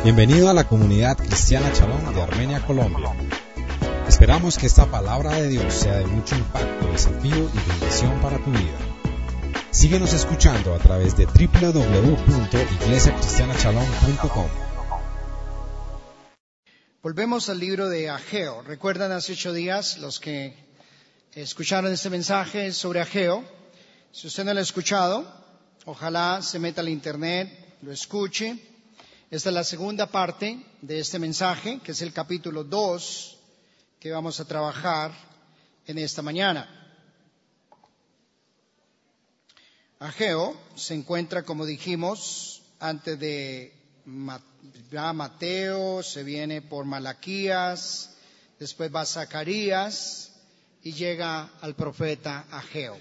Bienvenido a la comunidad cristiana Shalom de Armenia, Colombia. Esperamos que esta palabra de Dios sea de mucho impacto, desafío y bendición para tu vida. Síguenos escuchando a través de www.iglesiacristianashalom.com. Volvemos al libro de Ageo. ¿Recuerdan hace 8 días los que escucharon este mensaje sobre Ageo? Si usted no lo ha escuchado, ojalá se meta al internet, lo escuche. Esta es la segunda parte de este mensaje, que es el capítulo 2, que vamos a trabajar en esta mañana. Ageo se encuentra, como dijimos, antes de Mateo, se viene por Malaquías, después va Zacarías y llega al profeta Ageo.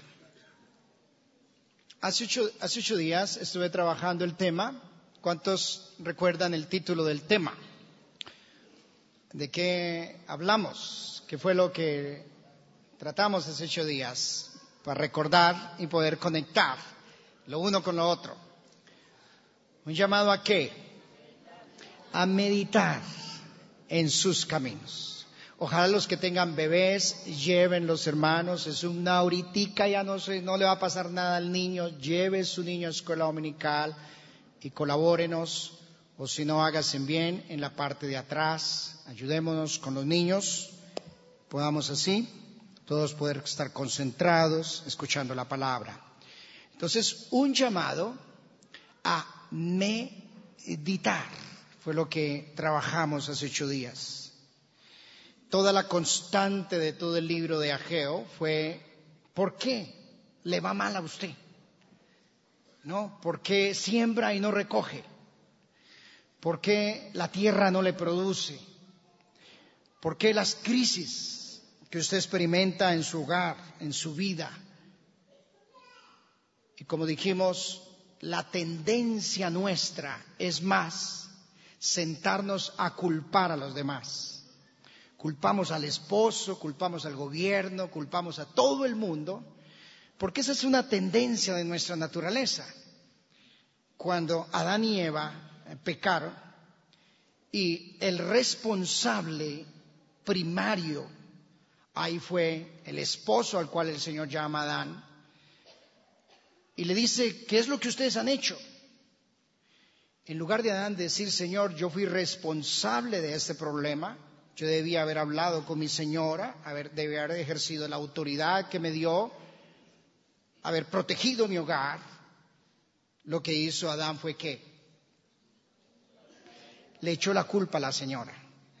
Hace ocho días estuve trabajando el tema. ¿Cuántos recuerdan el título del tema? ¿De qué hablamos? ¿Qué fue lo que tratamos hace 8 días? Para recordar y poder conectar lo uno con lo otro. ¿Un llamado a qué? A meditar en sus caminos. Ojalá los que tengan bebés lleven los hermanos. Es una horitica, ya no le va a pasar nada al niño. Lleve su niño a escuela dominical y colabórenos, o si no, háganse bien en la parte de atrás. Ayudémonos con los niños, podamos así todos poder estar concentrados escuchando la palabra. Entonces, un llamado a meditar fue lo que trabajamos hace 8 días. Toda la constante de todo el libro de Ageo fue: ¿por qué le va mal a usted? ¿No? ¿Por qué siembra y no recoge? ¿Por qué la tierra no le produce? ¿Por qué las crisis que usted experimenta en su hogar, en su vida? Y como dijimos, la tendencia nuestra es más sentarnos a culpar a los demás. Culpamos al esposo, culpamos al gobierno, culpamos a todo el mundo, porque esa es una tendencia de nuestra naturaleza. Cuando Adán y Eva pecaron y el responsable primario ahí fue el esposo, al cual el Señor llama Adán, y le dice: ¿qué es lo que ustedes han hecho? En lugar de Adán decir: Señor, yo fui responsable de este problema, yo debía haber hablado con mi señora, debía haber ejercido la autoridad que me dio, haber protegido mi hogar. Lo que hizo Adán fue que le echó la culpa a la señora.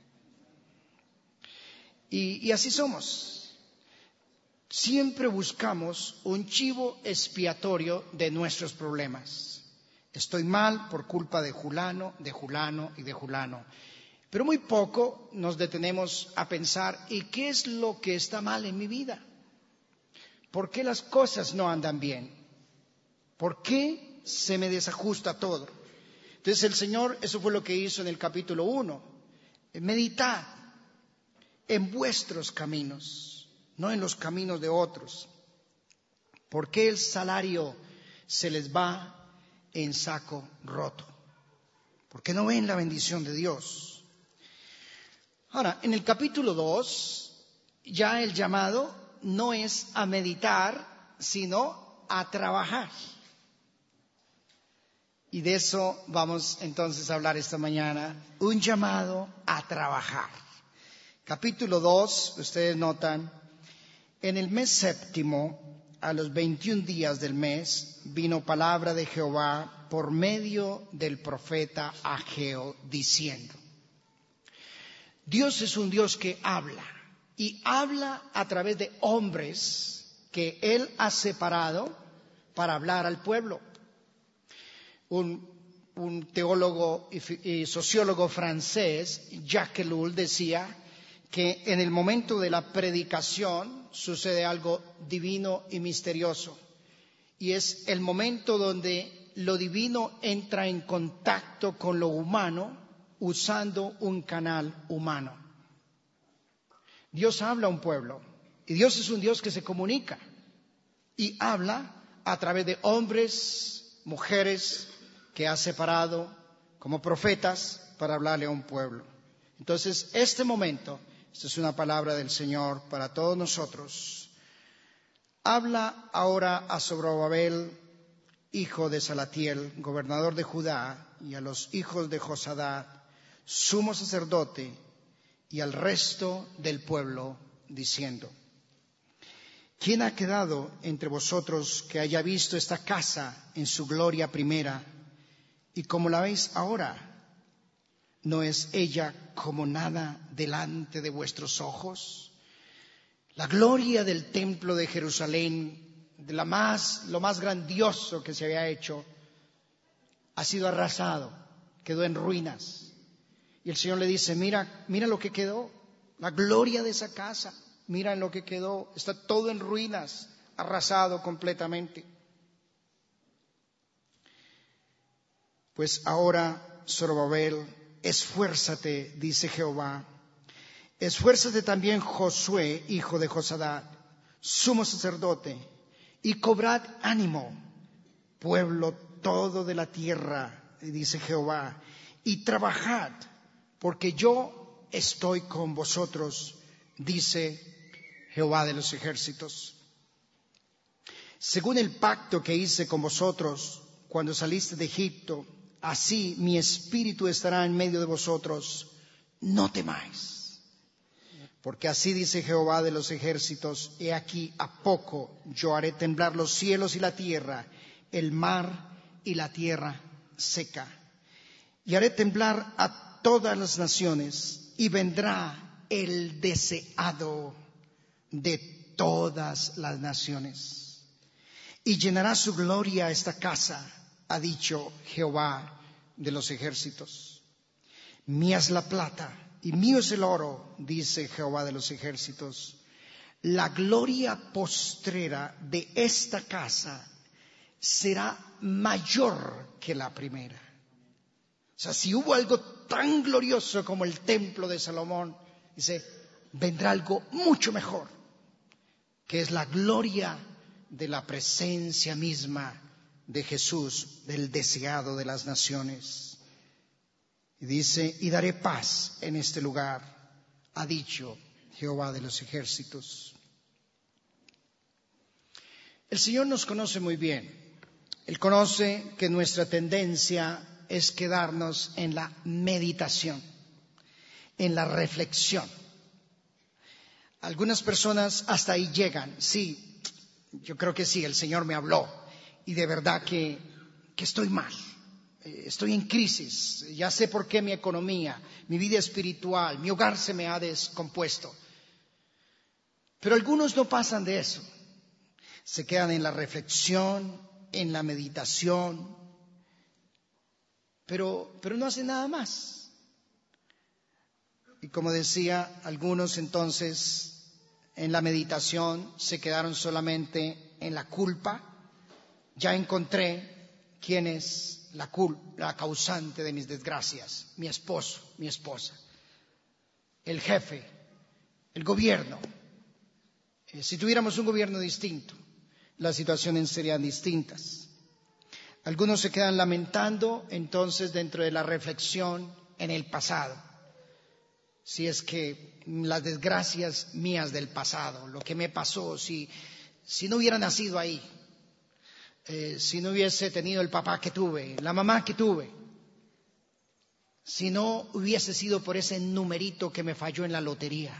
Y así somos. Siempre buscamos un chivo expiatorio de nuestros problemas. Estoy mal por culpa de Julano, de Julano y de Julano. Pero muy poco nos detenemos a pensar: ¿y qué es lo que está mal en mi vida? ¿Por qué las cosas no andan bien? ¿Por qué se me desajusta todo? Entonces el Señor, eso fue lo que hizo en el capítulo 1. Meditad en vuestros caminos, no en los caminos de otros. ¿Por qué el salario se les va en saco roto? ¿Por qué no ven la bendición de Dios? Ahora, en el capítulo 2, ya el llamado no es a meditar, sino a trabajar. Y de eso vamos entonces a hablar esta mañana, un llamado a trabajar. Capítulo 2, ustedes notan, en el mes séptimo, a los 21 días del mes, vino palabra de Jehová por medio del profeta Ageo, diciendo: Dios es un Dios que habla, y habla a través de hombres que Él ha separado para hablar al pueblo. Un teólogo y sociólogo francés, Jacques Ellul, decía que en el momento de la predicación sucede algo divino y misterioso, y es el momento donde lo divino entra en contacto con lo humano usando un canal humano. Dios habla a un pueblo, y Dios es un Dios que se comunica y habla a través de hombres, mujeres que ha separado como profetas para hablarle a un pueblo. Entonces, este momento, esta es una palabra del Señor para todos nosotros. Habla ahora a Zorobabel, hijo de Salatiel, gobernador de Judá, y a los hijos de Josadat, sumo sacerdote, y al resto del pueblo, diciendo: ¿Quién ha quedado entre vosotros que haya visto esta casa en su gloria primera? Y como la veis ahora, ¿no es ella como nada delante de vuestros ojos? La gloria del templo de Jerusalén, de lo más grandioso que se había hecho, ha sido arrasado, quedó en ruinas. Y el Señor le dice: mira lo que quedó, la gloria de esa casa, mira en lo que quedó, está todo en ruinas, arrasado completamente. Pues ahora, Zorobabel, esfuérzate, dice Jehová. Esfuérzate también Josué, hijo de Josadat, sumo sacerdote, y cobrad ánimo, pueblo todo de la tierra, dice Jehová, y trabajad, porque yo estoy con vosotros, dice Jehová de los ejércitos. Según el pacto que hice con vosotros cuando saliste de Egipto, así mi espíritu estará en medio de vosotros, no temáis. Porque así dice Jehová de los ejércitos: he aquí, a poco yo haré temblar los cielos y la tierra, el mar y la tierra seca. Y haré temblar a todas las naciones, y vendrá el deseado de todas las naciones. Y llenará su gloria esta casa, ha dicho Jehová de los ejércitos. Mía es la plata y mío es el oro, dice Jehová de los ejércitos. La gloria postrera de esta casa será mayor que la primera. O sea, si hubo algo tan glorioso como el templo de Salomón, dice, vendrá algo mucho mejor, que es la gloria de la presencia misma de Jesús, del deseado de las naciones. Y dice: y daré paz en este lugar, ha dicho Jehová de los ejércitos. El Señor nos conoce muy bien. Él conoce que nuestra tendencia es quedarnos en la meditación, en la reflexión. Algunas personas hasta ahí llegan. Sí, yo creo que sí, el Señor me habló y de verdad que estoy mal. Estoy en crisis, ya sé por qué mi economía, mi vida espiritual, mi hogar se me ha descompuesto. Pero algunos no pasan de eso. Se quedan en la reflexión, en la meditación, pero no hacen nada más. Y como decía, algunos entonces en la meditación se quedaron solamente en la culpa. Ya encontré quién es la causante de mis desgracias: mi esposo, mi esposa, el jefe, el gobierno. Si tuviéramos un gobierno distinto, las situaciones serían distintas. Algunos se quedan lamentando entonces dentro de la reflexión en el pasado. Si es que las desgracias mías del pasado, lo que me pasó, si no hubiera nacido ahí, si no hubiese tenido el papá que tuve, la mamá que tuve, si no hubiese sido por ese numerito que me falló en la lotería.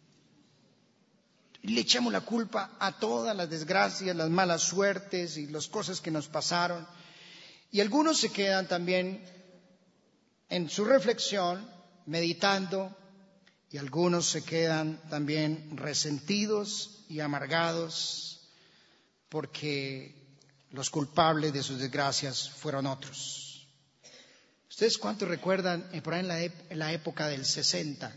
Le echamos la culpa a todas las desgracias, las malas suertes y las cosas que nos pasaron. Y algunos se quedan también en su reflexión, meditando, y algunos se quedan también resentidos y amargados porque los culpables de sus desgracias fueron otros. ¿Ustedes cuántos recuerdan por ahí en la época del 60?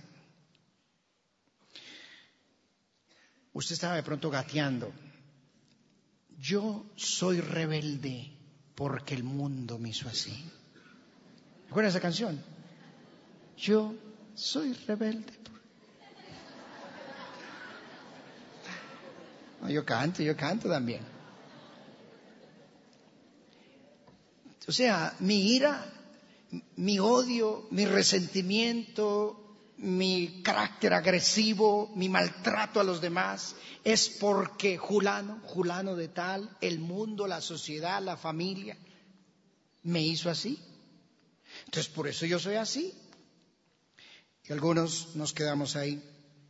Usted estaba de pronto gateando. Yo soy rebelde porque el mundo me hizo así. ¿Recuerdan esa canción? Yo soy rebelde. No, yo canto también. O sea, mi ira mi odio, mi resentimiento, mi carácter agresivo, mi maltrato a los demás, es porque Julano de tal, el mundo, la sociedad, la familia, me hizo así. Entonces por eso yo soy así. Y algunos nos quedamos ahí.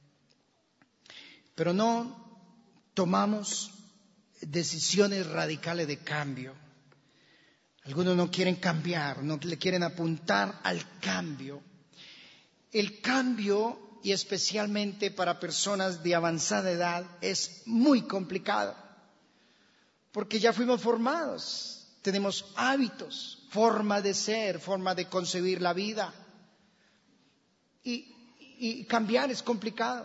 Pero no tomamos decisiones radicales de cambio. Algunos no quieren cambiar, no le quieren apuntar al cambio. El cambio, y especialmente para personas de avanzada edad, es muy complicado. Porque ya fuimos formados, tenemos hábitos, forma de ser, forma de concebir la vida. Y cambiar es complicado.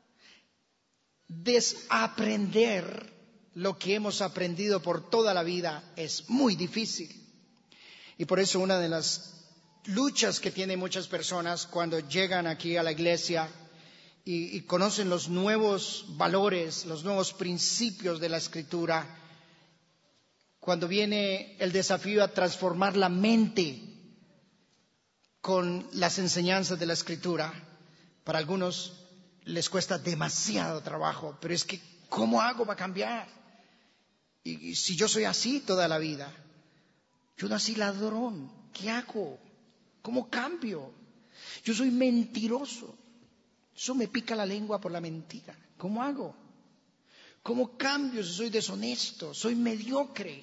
Desaprender lo que hemos aprendido por toda la vida es muy difícil. Y por eso una de las luchas que tienen muchas personas cuando llegan aquí a la iglesia y conocen los nuevos valores, los nuevos principios de la Escritura, cuando viene el desafío a transformar la mente con las enseñanzas de la Escritura, para algunos les cuesta demasiado trabajo, pero es que ¿cómo hago para cambiar? Y si yo soy así toda la vida, yo nací ladrón, ¿qué hago? ¿Cómo cambio? Yo soy mentiroso, eso me pica la lengua por la mentira, ¿cómo hago? ¿Cómo cambio si soy deshonesto, soy mediocre,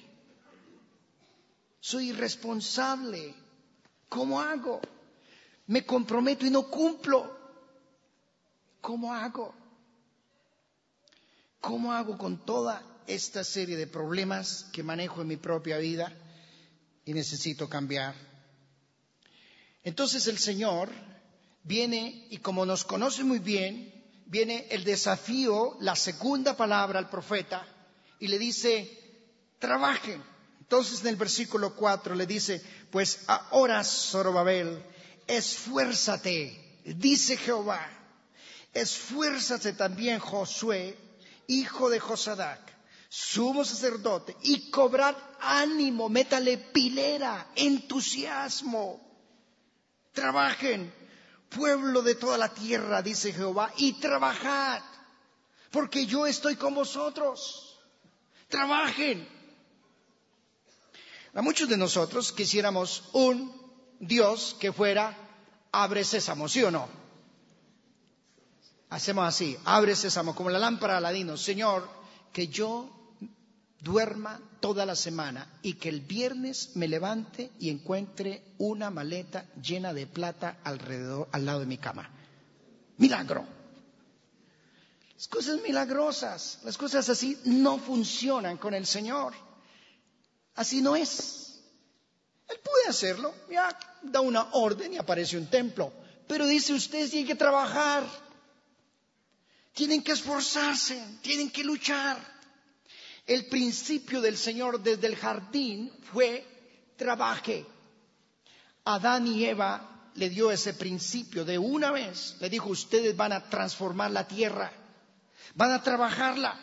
soy irresponsable? ¿Cómo hago? Me comprometo y no cumplo. ¿Cómo hago? ¿Cómo hago con toda esta serie de problemas que manejo en mi propia vida y necesito cambiar? Entonces el Señor viene y como nos conoce muy bien, viene el desafío, la segunda palabra al profeta y le dice, trabajen. Entonces en el versículo 4 le dice, pues ahora Zorobabel, esfuérzate, dice Jehová, esfuérzate también Josué, hijo de Josadac, sumo sacerdote, y cobrad ánimo, métale pilera, entusiasmo. Trabajen, pueblo de toda la tierra, dice Jehová, y trabajad, porque yo estoy con vosotros. Trabajen. A muchos de nosotros quisiéramos un Dios que fuera abre sésamo, ¿sí o no? Hacemos así, abre sésamo, como la lámpara de Aladino. Señor, que yo duerma toda la semana y que el viernes me levante y encuentre una maleta llena de plata alrededor, al lado de mi cama. Milagro. Las cosas milagrosas, las cosas así no funcionan con el Señor. Así no es. Él puede hacerlo, ya da una orden y aparece un templo. Pero dice, ustedes tienen que trabajar, tienen que esforzarse, tienen que luchar. El principio del Señor desde el jardín fue trabaje. Adán y Eva le dio ese principio de una vez. Le dijo, ustedes van a transformar la tierra, van a trabajarla.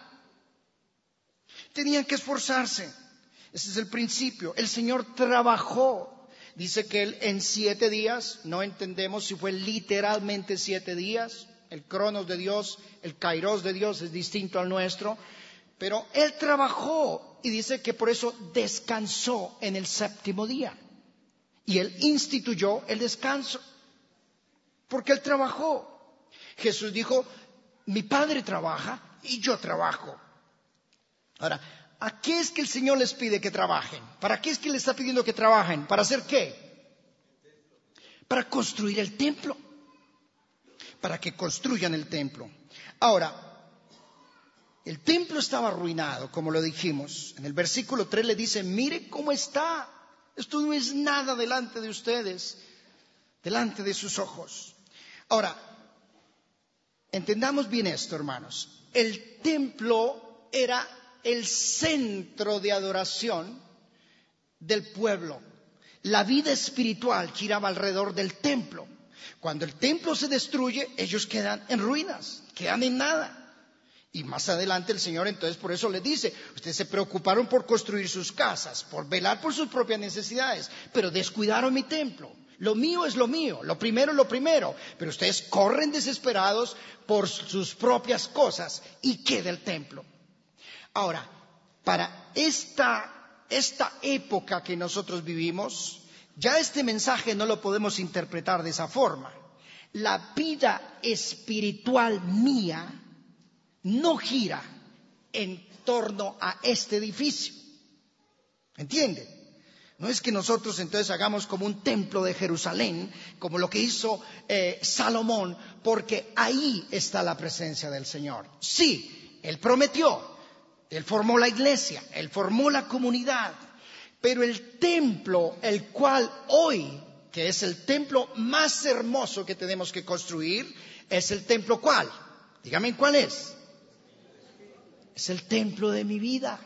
Tenían que esforzarse. Ese es el principio. El Señor trabajó. Dice que Él en 7 días, no entendemos si fue literalmente 7 días. El cronos de Dios, el kairos de Dios es distinto al nuestro. Pero Él trabajó y dice que por eso descansó en el 7º día. Y Él instituyó el descanso. Porque Él trabajó. Jesús dijo, mi Padre trabaja y yo trabajo. Ahora, ¿a qué es que el Señor les pide que trabajen? ¿Para qué es que le está pidiendo que trabajen? ¿Para hacer qué? Para construir el templo. Para que construyan el templo. Ahora, el templo estaba arruinado, como lo dijimos. En el versículo 3 le dice, mire cómo está. Esto no es nada delante de ustedes, delante de sus ojos. Ahora, entendamos bien esto, hermanos. El templo era el centro de adoración del pueblo. La vida espiritual giraba alrededor del templo. Cuando el templo se destruye, ellos quedan en ruinas, quedan en nada. Y más adelante el Señor entonces por eso les dice, ustedes se preocuparon por construir sus casas, por velar por sus propias necesidades, pero descuidaron mi templo. Lo mío es lo mío, lo primero es lo primero, pero ustedes corren desesperados por sus propias cosas y queda el templo. Ahora, para esta época que nosotros vivimos, ya este mensaje no lo podemos interpretar de esa forma. La vida espiritual mía no gira en torno a este edificio. ¿Entiende? No es que nosotros entonces hagamos como un templo de Jerusalén, como lo que hizo Salomón, porque ahí está la presencia del Señor. Sí, Él prometió, Él formó la iglesia, Él formó la comunidad, pero el templo, el cual hoy, que es el templo más hermoso que tenemos que construir, es el templo ¿cuál? Dígame cuál es. Es el templo de mi vida.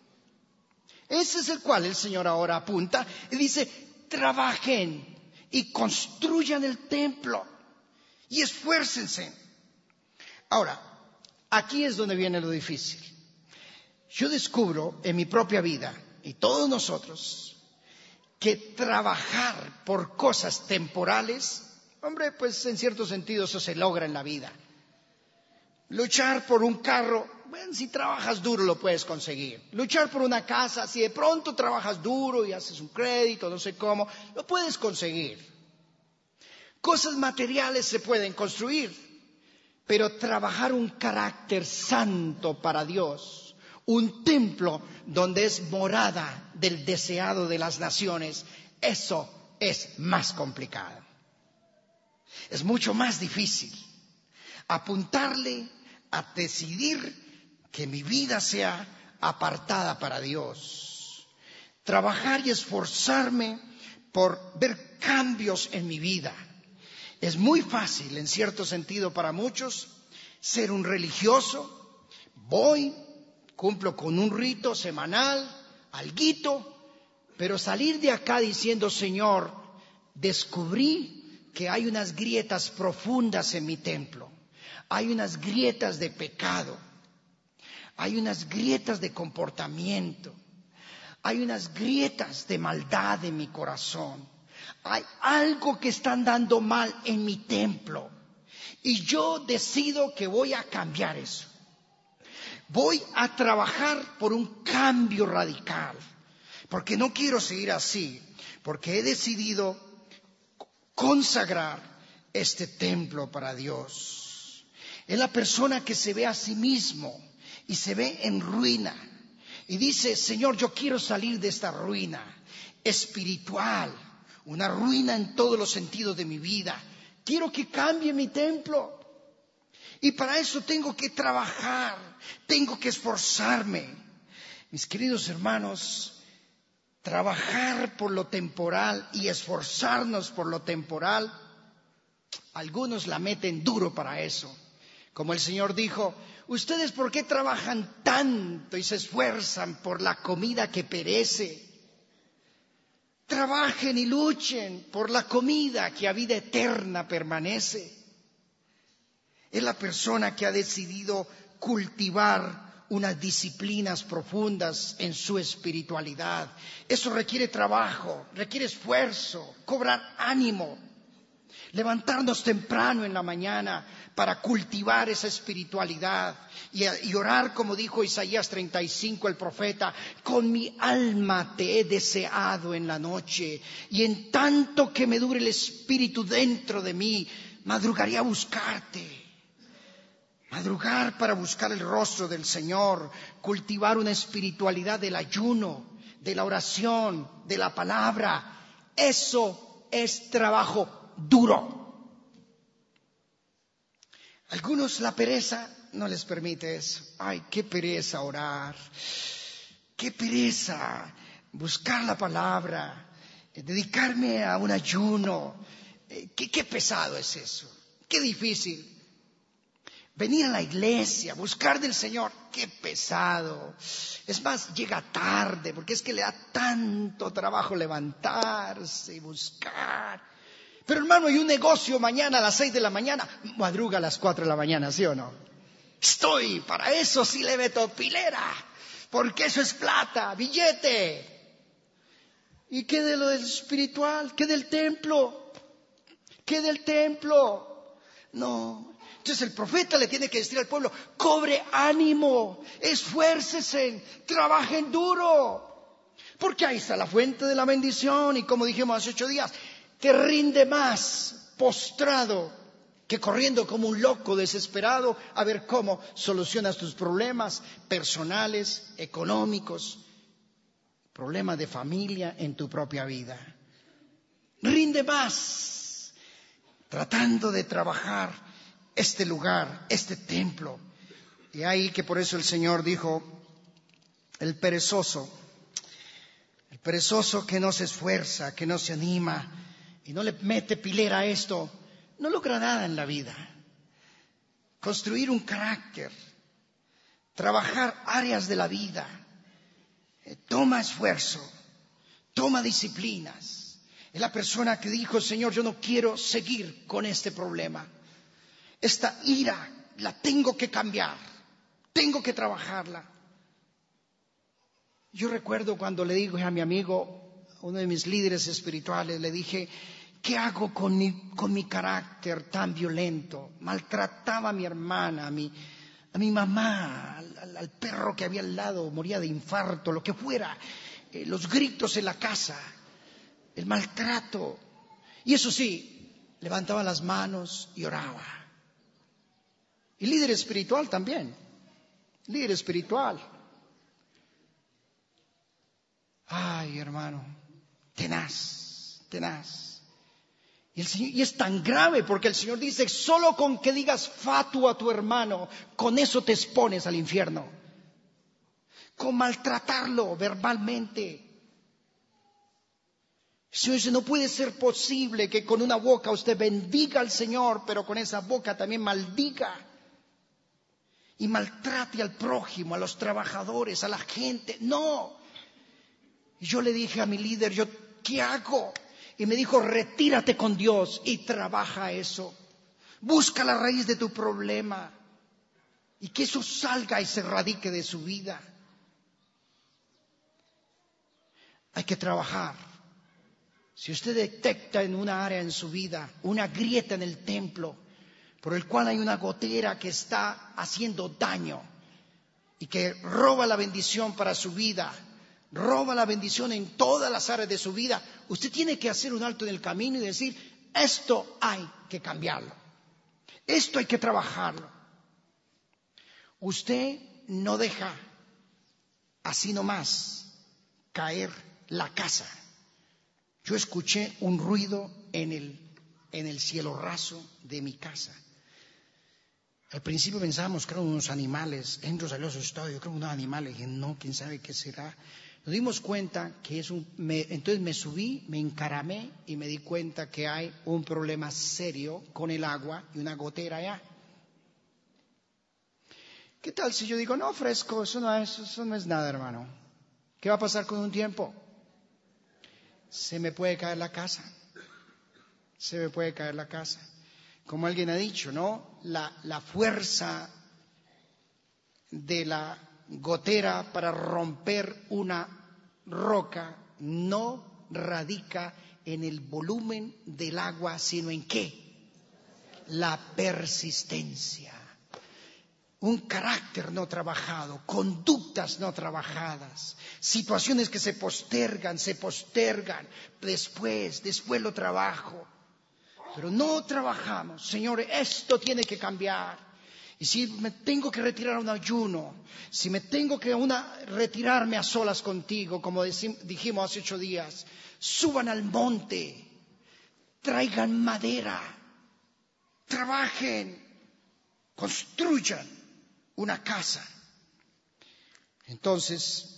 Ese es el cual el Señor ahora apunta y dice, trabajen y construyan el templo y esfuércense. Ahora, aquí es donde viene lo difícil. Yo descubro en mi propia vida, y todos nosotros, que trabajar por cosas temporales, hombre, pues en cierto sentido eso se logra en la vida. Luchar por un carro, bueno, si trabajas duro lo puedes conseguir. Luchar por una casa, si de pronto trabajas duro y haces un crédito, no sé cómo, lo puedes conseguir. Cosas materiales se pueden construir, pero trabajar un carácter santo para Dios, un templo donde es morada del deseado de las naciones, eso es más complicado. Es mucho más difícil apuntarle a decidir que mi vida sea apartada para Dios. Trabajar y esforzarme por ver cambios en mi vida. Es muy fácil, en cierto sentido para muchos, ser un religioso. Voy, cumplo con un rito semanal, alguito, pero salir de acá diciendo, Señor, descubrí que hay unas grietas profundas en mi templo. Hay unas grietas de pecado, hay unas grietas de comportamiento, hay unas grietas de maldad en mi corazón. Hay algo que está andando mal en mi templo y yo decido que voy a cambiar eso. Voy a trabajar por un cambio radical, porque no quiero seguir así, porque he decidido consagrar este templo para Dios. Es la persona que se ve a sí mismo y se ve en ruina y dice, Señor, yo quiero salir de esta ruina espiritual, una ruina en todos los sentidos de mi vida. Quiero que cambie mi templo y para eso tengo que trabajar, tengo que esforzarme. Mis queridos hermanos, trabajar por lo temporal y esforzarnos por lo temporal, algunos la meten duro para eso. Como el Señor dijo, ¿ustedes por qué trabajan tanto y se esfuerzan por la comida que perece? Trabajen y luchen por la comida que a vida eterna permanece. Es la persona que ha decidido cultivar unas disciplinas profundas en su espiritualidad. Eso requiere trabajo, requiere esfuerzo, cobrar ánimo, levantarnos temprano en la mañana para cultivar esa espiritualidad y orar, como dijo Isaías 35, el profeta, con mi alma te he deseado en la noche y en tanto que me dure el espíritu dentro de mí, madrugaré a buscarte. Madrugar para buscar el rostro del Señor, cultivar una espiritualidad del ayuno, de la oración, de la palabra. Eso es trabajo duro. Algunos la pereza no les permite eso. Ay, qué pereza orar, qué pereza buscar la palabra, dedicarme a un ayuno. Qué pesado es eso, qué difícil. Venir a la iglesia, buscar del Señor, qué pesado. Es más, llega tarde, porque es que le da tanto trabajo levantarse y buscar. Pero hermano, hay un negocio mañana a las 6 de la mañana, madruga a las 4 de la mañana, ¿sí o no? Para eso sí le meto pilera, porque eso es plata, billete. ¿Y qué de lo del espiritual? ¿Qué del templo? ¿Qué del templo? No. Entonces el profeta le tiene que decir al pueblo, cobre ánimo, esfuércese, trabajen duro. Porque ahí está la fuente de la bendición. Y como dijimos hace 8 días, te rinde más postrado que corriendo como un loco desesperado a ver cómo solucionas tus problemas personales, económicos, problemas de familia en tu propia vida. Rinde más tratando de trabajar este lugar, este templo. Y ahí que por eso el Señor dijo, el perezoso que no se esfuerza, que no se anima y no le mete pilera a esto, no logra nada en la vida. Construir un carácter, trabajar áreas de la vida, toma esfuerzo, toma disciplinas. Es la persona que dijo, Señor, yo no quiero seguir con este problema. Esta ira la tengo que cambiar, tengo que trabajarla. Yo recuerdo cuando le dije a mi amigo, uno de mis líderes espirituales, le dije, ¿qué hago con mi carácter tan violento? Maltrataba a mi hermana, a mi mamá, al perro que había al lado, moría de infarto, lo que fuera, los gritos en la casa, el maltrato. Y eso sí, levantaba las manos y oraba. Y líder espiritual también, líder espiritual. Ay, hermano, tenaz. Y es tan grave porque el Señor dice, solo con que digas fatu a tu hermano, con eso te expones al infierno. Con maltratarlo verbalmente. El Señor dice, no puede ser posible que con una boca usted bendiga al Señor, pero con esa boca también maldiga. Y maltrate al prójimo, a los trabajadores, a la gente. No. Y yo le dije a mi líder, ¿qué hago? Y me dijo, retírate con Dios y trabaja eso. Busca la raíz de tu problema y que eso salga y se erradique de su vida. Hay que trabajar. Si usted detecta en una área en su vida una grieta en el templo por el cual hay una gotera que está haciendo daño y que roba la bendición para su vida, roba la bendición en todas las áreas de su vida, usted tiene que hacer un alto en el camino y decir, esto hay que cambiarlo, esto hay que trabajarlo. Usted no deja así nomás caer la casa. Yo escuché un ruido en el cielo raso de mi casa. Al principio pensábamos que eran unos animales, entro, salió asustado, yo creo unos animales, y no, quién sabe qué será. Nos dimos cuenta que entonces me subí, me encaramé y me di cuenta que hay un problema serio con el agua y una gotera allá. ¿Qué tal si yo digo, no, fresco, eso no es nada, hermano? ¿Qué va a pasar con un tiempo? Se me puede caer la casa. Como alguien ha dicho, ¿no? La fuerza de la gotera para romper una roca no radica en el volumen del agua, sino en ¿qué? La persistencia. Un carácter no trabajado, conductas no trabajadas, situaciones que se postergan, después lo trabajo. Pero no trabajamos. Señor, esto tiene que cambiar. Y si me tengo que retirar a un ayuno, si me tengo que retirarme a solas contigo, como dijimos hace 8 días, suban al monte, traigan madera, trabajen, construyan una casa. Entonces,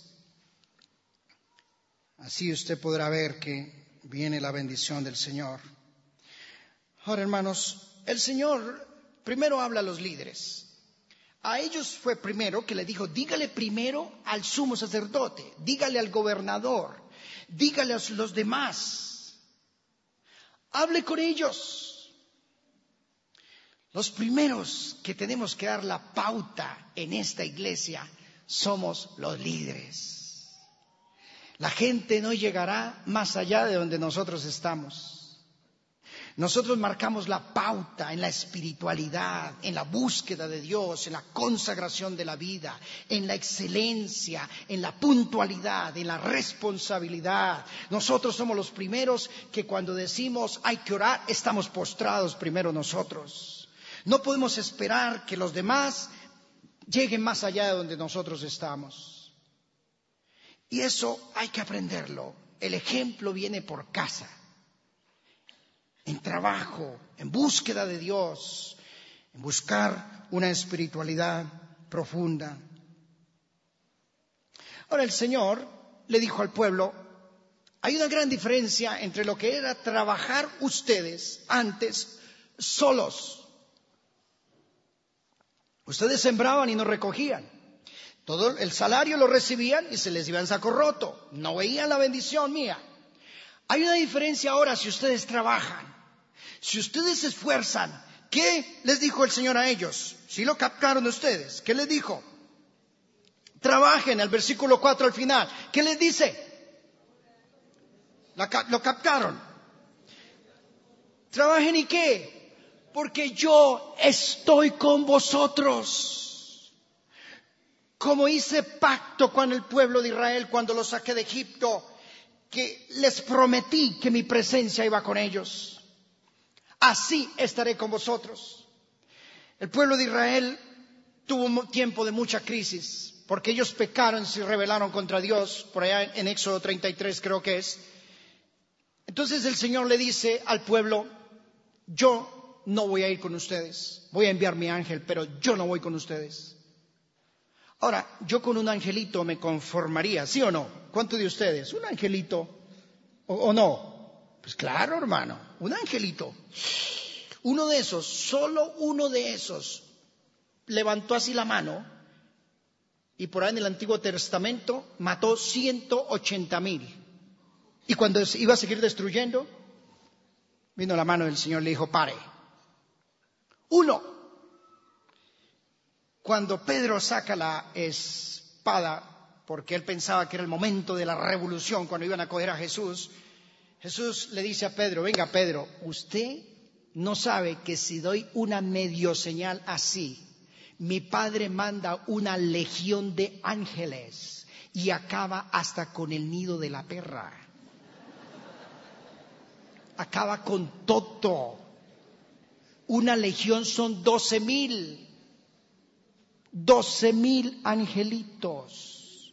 así usted podrá ver que viene la bendición del Señor. Ahora, hermanos, el Señor primero habla a los líderes. A ellos fue primero que le dijo, dígale primero al sumo sacerdote, dígale al gobernador, dígale a los demás. Hable con ellos. Los primeros que tenemos que dar la pauta en esta iglesia somos los líderes. La gente no llegará más allá de donde nosotros estamos. Nosotros marcamos la pauta en la espiritualidad, en la búsqueda de Dios, en la consagración de la vida, en la excelencia, en la puntualidad, en la responsabilidad. Nosotros somos los primeros que cuando decimos hay que orar, estamos postrados primero nosotros. No podemos esperar que los demás lleguen más allá de donde nosotros estamos. Y eso hay que aprenderlo. El ejemplo viene por casa. En trabajo, en búsqueda de Dios, en buscar una espiritualidad profunda. Ahora el Señor le dijo al pueblo, hay una gran diferencia entre lo que era trabajar ustedes antes solos. Ustedes sembraban y no recogían. Todo el salario lo recibían y se les iba en saco roto. No veían la bendición mía. Hay una diferencia ahora si ustedes trabajan. Si ustedes se esfuerzan, ¿qué les dijo el Señor a ellos? ¿Sí lo captaron ustedes? ¿Qué les dijo? Trabajen, al versículo 4 al final. ¿Qué les dice? Lo captaron. ¿Trabajen y qué? Porque yo estoy con vosotros. Como hice pacto con el pueblo de Israel cuando los saqué de Egipto, que les prometí que mi presencia iba con ellos. Así estaré con vosotros. El pueblo de Israel tuvo un tiempo de mucha crisis, porque ellos pecaron y se rebelaron contra Dios, por allá en Éxodo 33 creo que es. Entonces el Señor le dice al pueblo, yo no voy a ir con ustedes, voy a enviar mi ángel, pero yo no voy con ustedes. Ahora, yo con un angelito me conformaría, ¿sí o no? ¿Cuántos de ustedes? ¿Un angelito o no? Pues claro, hermano, un angelito. Uno de esos, solo uno de esos, levantó así la mano y por ahí en el Antiguo Testamento mató 180,000. Y cuando iba a seguir destruyendo, vino la mano del Señor y le dijo, pare. Uno. Cuando Pedro saca la espada, porque él pensaba que era el momento de la revolución, cuando iban a coger a Jesús, Jesús le dice a Pedro, venga Pedro, usted no sabe que si doy una medio señal así, mi Padre manda una legión de ángeles y acaba hasta con el nido de la perra. Acaba con todo. Una legión son 12,000. 12,000 angelitos.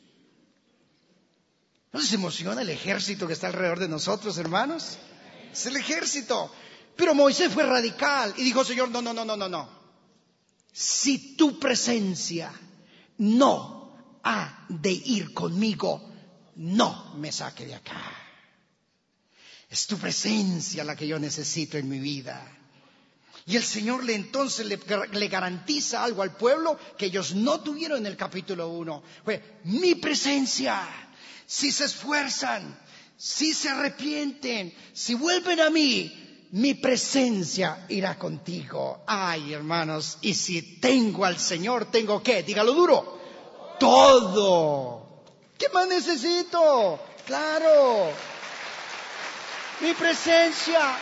¿No les emociona el ejército que está alrededor de nosotros, hermanos? Es el ejército. Pero Moisés fue radical y dijo, Señor, no. Si tu presencia no ha de ir conmigo, no me saque de acá. Es tu presencia la que yo necesito en mi vida. Y el Señor entonces le garantiza algo al pueblo que ellos no tuvieron en el capítulo 1. Fue mi presencia. Si se esfuerzan, si se arrepienten, si vuelven a mí, mi presencia irá contigo. Ay, hermanos, y si tengo al Señor, ¿tengo qué? Dígalo duro. Todo. ¿Qué más necesito? Claro. Mi presencia.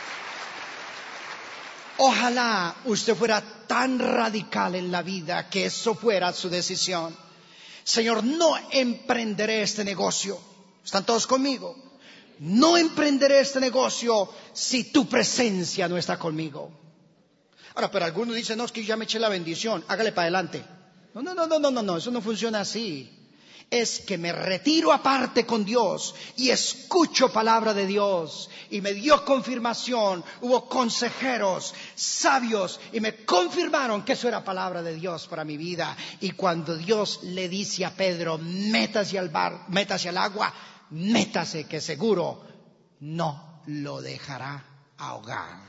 Ojalá usted fuera tan radical en la vida que eso fuera su decisión. Señor, no emprenderé este negocio. ¿Están todos conmigo? No emprenderé este negocio si tu presencia no está conmigo. Ahora, pero algunos dicen, no, es que yo ya me eché la bendición, hágale para adelante. No, eso no funciona así. Es que me retiro aparte con Dios y escucho palabra de Dios. Y me dio confirmación, hubo consejeros sabios y me confirmaron que eso era palabra de Dios para mi vida. Y cuando Dios le dice a Pedro, métase al agua, métase que seguro no lo dejará ahogar.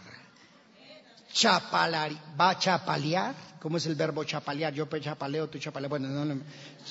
¿Va a chapalear? ¿Cómo es el verbo chapalear? Yo chapaleo, tú chapaleas. Bueno, no,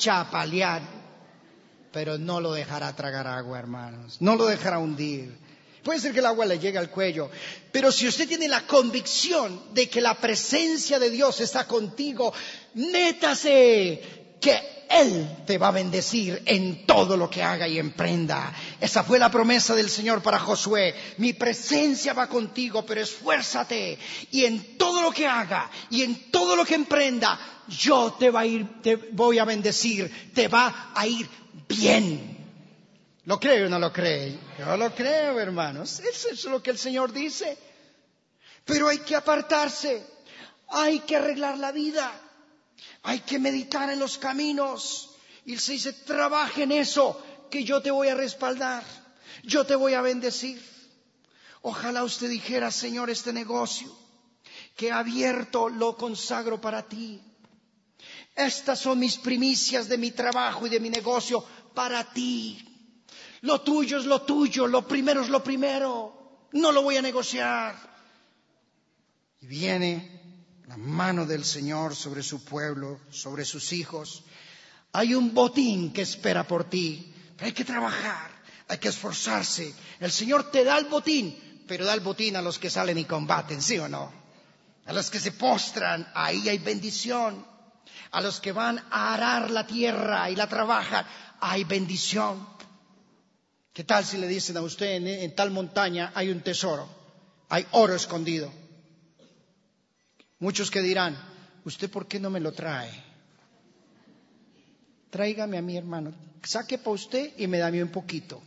chapalear. Pero no lo dejará tragar agua, hermanos. No lo dejará hundir. Puede ser que el agua le llegue al cuello, pero si usted tiene la convicción de que la presencia de Dios está contigo, métase que Él te va a bendecir en todo lo que haga y emprenda. Esa fue la promesa del Señor para Josué. Mi presencia va contigo, pero esfuérzate y en todo lo que haga y en todo lo que emprenda, yo te voy a bendecir, te va a ir bien. ¿Lo cree o no lo cree? Yo lo creo, hermanos. Eso es lo que el Señor dice. Pero hay que apartarse, hay que arreglar la vida, hay que meditar en los caminos. Y se dice, trabaja en eso, que yo te voy a respaldar, yo te voy a bendecir. Ojalá usted dijera, Señor, este negocio que he abierto lo consagro para ti. Estas son mis primicias de mi trabajo y de mi negocio para ti. Lo tuyo es lo tuyo, lo primero es lo primero, no lo voy a negociar. Y viene la mano del Señor sobre su pueblo, sobre sus hijos. Hay un botín que espera por ti, pero hay que trabajar, hay que esforzarse. El Señor te da el botín, pero da el botín a los que salen y combaten, ¿sí o no? A los que se postran, ahí hay bendición. A los que van a arar la tierra y la trabajan, hay bendición. ¿Qué tal si le dicen a usted en tal montaña hay un tesoro, hay oro escondido? Muchos que dirán, ¿usted por qué no me lo trae? Tráigame a mi hermano, saque para usted y me da a mí un poquito.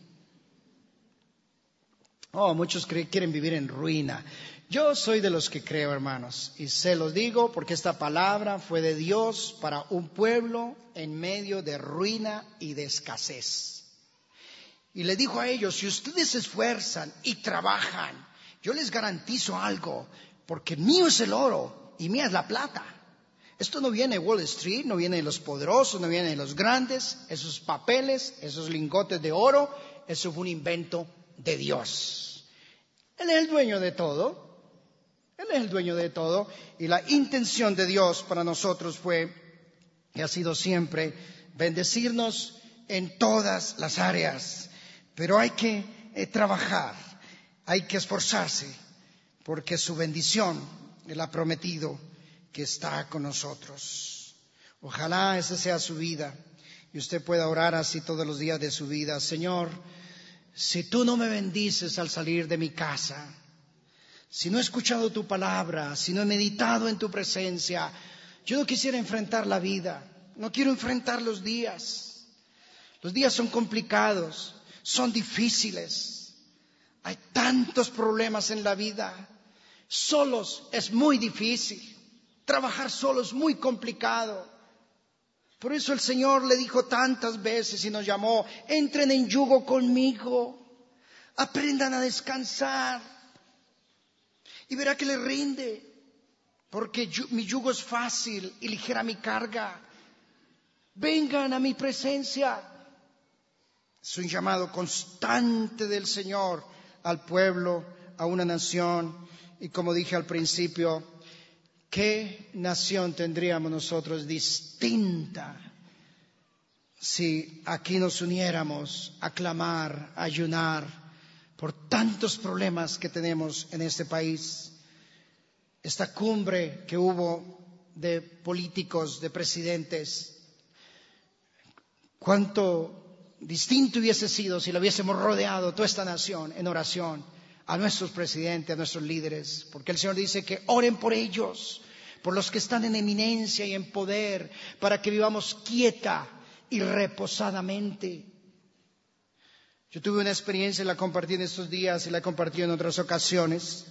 Oh, muchos quieren vivir en ruina. Yo soy de los que creo, hermanos, y se los digo porque esta palabra fue de Dios para un pueblo en medio de ruina y de escasez. Y le dijo a ellos, si ustedes se esfuerzan y trabajan, yo les garantizo algo, porque mío es el oro y mía es la plata. Esto no viene de Wall Street, no viene de los poderosos, no viene de los grandes, esos papeles, esos lingotes de oro, eso fue un invento de Dios. Él es el dueño de todo, Él es el dueño de todo, y la intención de Dios para nosotros fue, y ha sido siempre, bendecirnos en todas las áreas. Pero hay que trabajar, hay que esforzarse, porque su bendición Él ha prometido que está con nosotros. Ojalá esa sea su vida y usted pueda orar así todos los días de su vida. Señor, si tú no me bendices al salir de mi casa, si no he escuchado tu palabra, si no he meditado en tu presencia, yo no quisiera enfrentar la vida, no quiero enfrentar los días. Los días son complicados. Son difíciles, hay tantos problemas en la vida, solos es muy difícil, trabajar solo es muy complicado. Por eso el Señor le dijo tantas veces y nos llamó, entren en yugo conmigo, aprendan a descansar y verá que les rinde, porque mi yugo es fácil y ligera mi carga. Vengan a mi presencia. Es un llamado constante del Señor al pueblo, a una nación. Y como dije al principio, ¿qué nación tendríamos nosotros distinta si aquí nos uniéramos a clamar, a ayunar por tantos problemas que tenemos en este país? Esta cumbre que hubo de políticos, de presidentes, ¿cuánto distinto hubiese sido si lo hubiésemos rodeado toda esta nación en oración a nuestros presidentes, a nuestros líderes? Porque el Señor dice que oren por ellos, por los que están en eminencia y en poder, para que vivamos quieta y reposadamente. Yo tuve una experiencia, la compartí en estos días y la he compartido en otras ocasiones.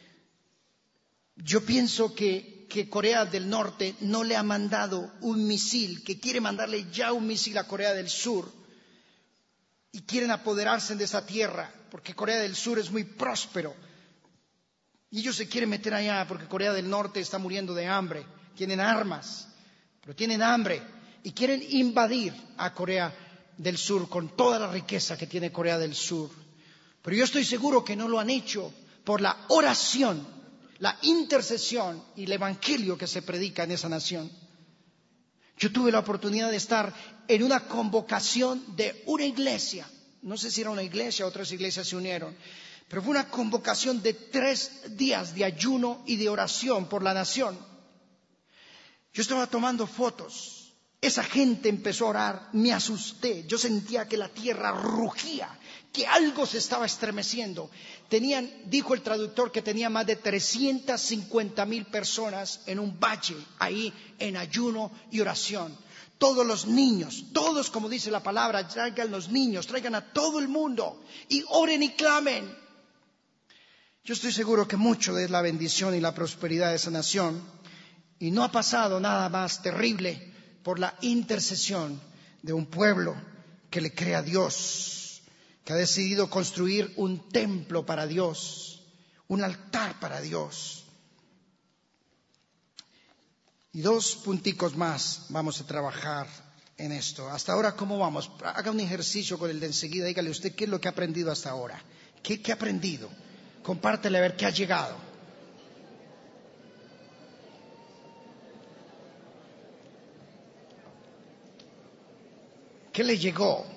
Yo pienso que Corea del Norte no le ha mandado un misil, que quiere mandarle ya un misil a Corea del Sur. Y quieren apoderarse de esa tierra, porque Corea del Sur es muy próspero. Y ellos se quieren meter allá, porque Corea del Norte está muriendo de hambre. Tienen armas, pero tienen hambre. Y quieren invadir a Corea del Sur con toda la riqueza que tiene Corea del Sur. Pero yo estoy seguro que no lo han hecho por la oración, la intercesión y el evangelio que se predica en esa nación. Yo tuve la oportunidad de estar en una convocación de una iglesia, No sé si era una iglesia, otras iglesias se unieron. Pero fue una convocación de 3 días de ayuno y de oración por la nación. Yo estaba tomando fotos. Esa gente empezó a orar. Me asusté. Yo sentía que la tierra rugía, que algo se estaba estremeciendo. Dijo el traductor que tenía más de 350,000 personas en un valle, ahí en ayuno y oración. Todos los niños, todos, como dice la palabra, traigan los niños, traigan a todo el mundo y oren y clamen. Yo estoy seguro que mucho es la bendición y la prosperidad de esa nación, y no ha pasado nada más terrible por la intercesión de un pueblo que le cree a Dios, que ha decidido construir un templo para Dios, un altar para Dios. Y 2 punticos más vamos a trabajar en esto. Hasta ahora, ¿cómo vamos? Haga un ejercicio con el de enseguida. Dígale usted qué es lo que ha aprendido hasta ahora. ¿Qué ha aprendido? Compártele a ver qué ha llegado. ¿Qué le llegó?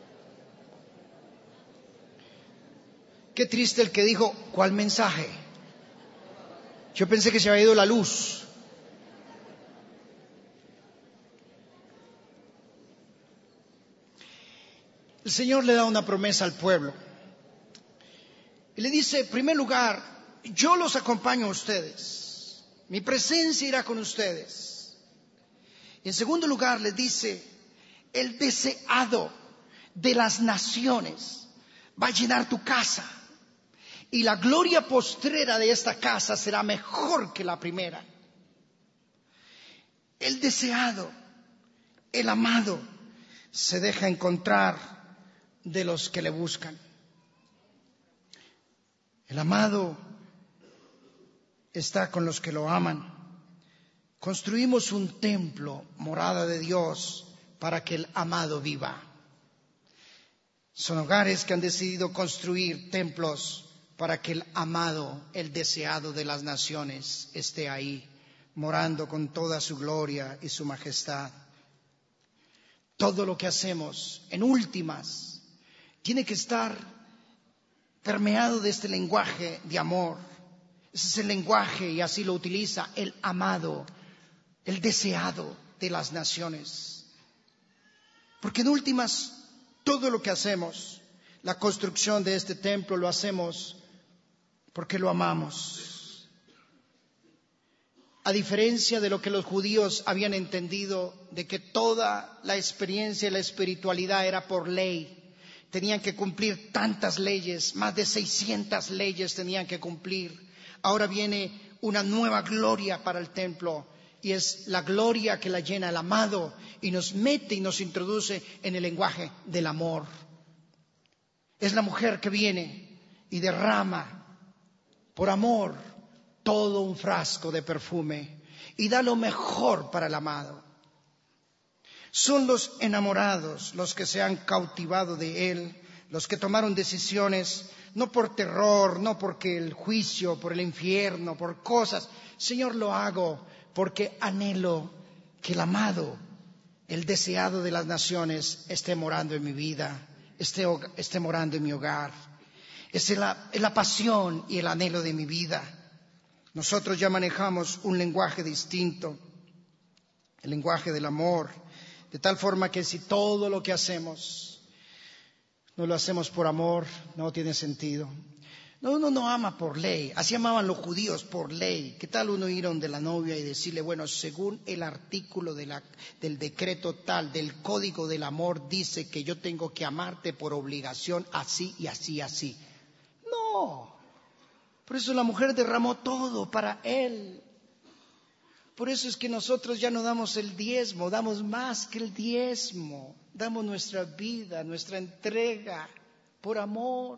Qué triste el que dijo, ¿cuál mensaje? Yo pensé que se había ido la luz. El Señor le da una promesa al pueblo. Y le dice, en primer lugar, yo los acompaño a ustedes. Mi presencia irá con ustedes. Y en segundo lugar, les dice, el deseado de las naciones va a llenar tu casa. Y la gloria postrera de esta casa será mejor que la primera. El deseado, el amado, se deja encontrar de los que le buscan. El amado está con los que lo aman. Construimos un templo, morada de Dios, para que el amado viva. Son hogares que han decidido construir templos para que el amado, el deseado de las naciones, esté ahí, morando con toda su gloria y su majestad. Todo lo que hacemos, en últimas, tiene que estar permeado de este lenguaje de amor. Ese es el lenguaje, y así lo utiliza el amado, el deseado de las naciones. Porque en últimas, todo lo que hacemos, la construcción de este templo, lo hacemos porque lo amamos. A diferencia de lo que los judíos habían entendido, de que toda la experiencia y la espiritualidad era por ley. Tenían que cumplir tantas leyes, más de 600 leyes tenían que cumplir. Ahora viene una nueva gloria para el templo, y es la gloria que la llena el amado y nos mete y nos introduce en el lenguaje del amor. Es la mujer que viene y derrama por amor todo un frasco de perfume y da lo mejor para el amado. Son los enamorados los que se han cautivado de él, los que tomaron decisiones no por terror, no porque el juicio, por el infierno, por cosas. Señor, lo hago porque anhelo que el amado, el deseado de las naciones, esté morando en mi vida, esté morando en mi hogar. Es la pasión y el anhelo de mi vida. Nosotros ya manejamos un lenguaje distinto, el lenguaje del amor, de tal forma que si todo lo que hacemos no lo hacemos por amor, no tiene sentido. No, uno no ama por ley, así amaban los judíos, por ley. ¿Qué tal uno ir donde la novia y decirle, bueno, según el artículo del decreto tal, del código del amor, dice que yo tengo que amarte por obligación así y así y así? No, por eso la mujer derramó todo para él. Por eso es que nosotros ya no damos el diezmo, damos más que el diezmo. Damos nuestra vida, nuestra entrega por amor.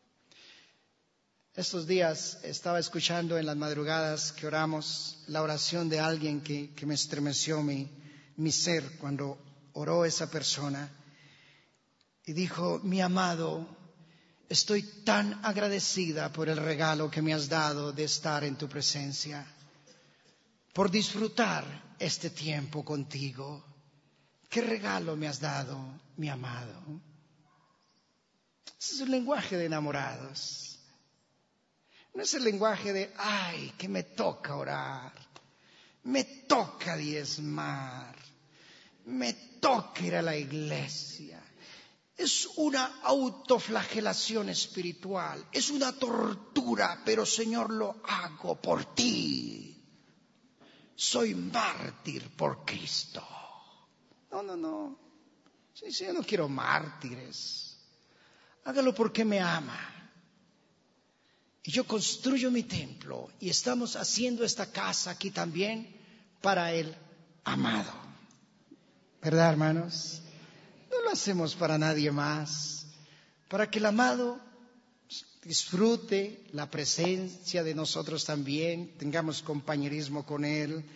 Estos días estaba escuchando en las madrugadas que oramos la oración de alguien que me estremeció mi ser cuando oró esa persona. Y dijo, mi amado, estoy tan agradecida por el regalo que me has dado de estar en tu presencia, por disfrutar este tiempo contigo. ¿Qué regalo me has dado, mi amado? Ese es un lenguaje de enamorados. No es el lenguaje de, ay, que me toca orar, me toca diezmar, me toca ir a la iglesia. Es una autoflagelación espiritual, es una tortura, pero Señor, lo hago por ti. Soy mártir por Cristo. No. Sí, yo no quiero mártires. Hágalo porque me ama. Y yo construyo mi templo y estamos haciendo esta casa aquí también para el amado. ¿Verdad, hermanos? No lo hacemos para nadie más. Para que el amado disfrute la presencia de nosotros también, tengamos compañerismo con Él.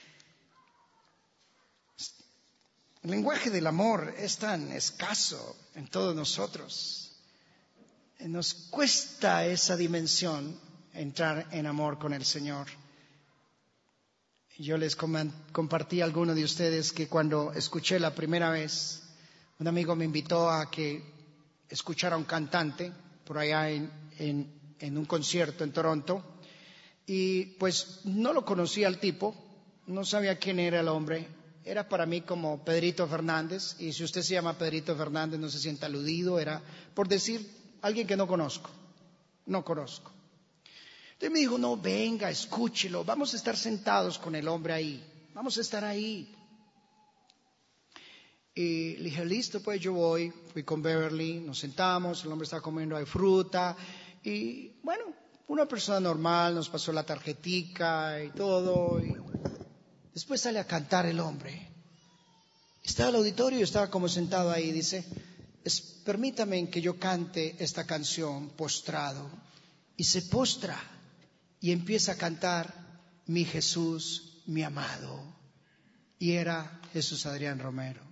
El lenguaje del amor es tan escaso en todos nosotros. Nos cuesta esa dimensión entrar en amor con el Señor. Yo les compartí a algunos de ustedes que cuando escuché la primera vez, un amigo me invitó a que escuchara a un cantante por allá en un concierto en Toronto, y pues no lo conocía al tipo, no sabía quién era el hombre. Era para mí como Pedrito Fernández, y si usted se llama Pedrito Fernández no se sienta aludido, era por decir alguien que no conozco. Entonces me dijo, no, venga, escúchelo, vamos a estar sentados con el hombre ahí, vamos a estar ahí. Y le dije, listo, pues yo voy. Fui con Beverly, nos sentamos, el hombre estaba comiendo ahí fruta, y bueno, una persona normal, nos pasó la tarjetica y todo, y después sale a cantar el hombre. Estaba el auditorio y estaba como sentado ahí, dice, permítame que yo cante esta canción postrado. Y se postra y empieza a cantar, mi Jesús, mi amado. Y era Jesús Adrián Romero.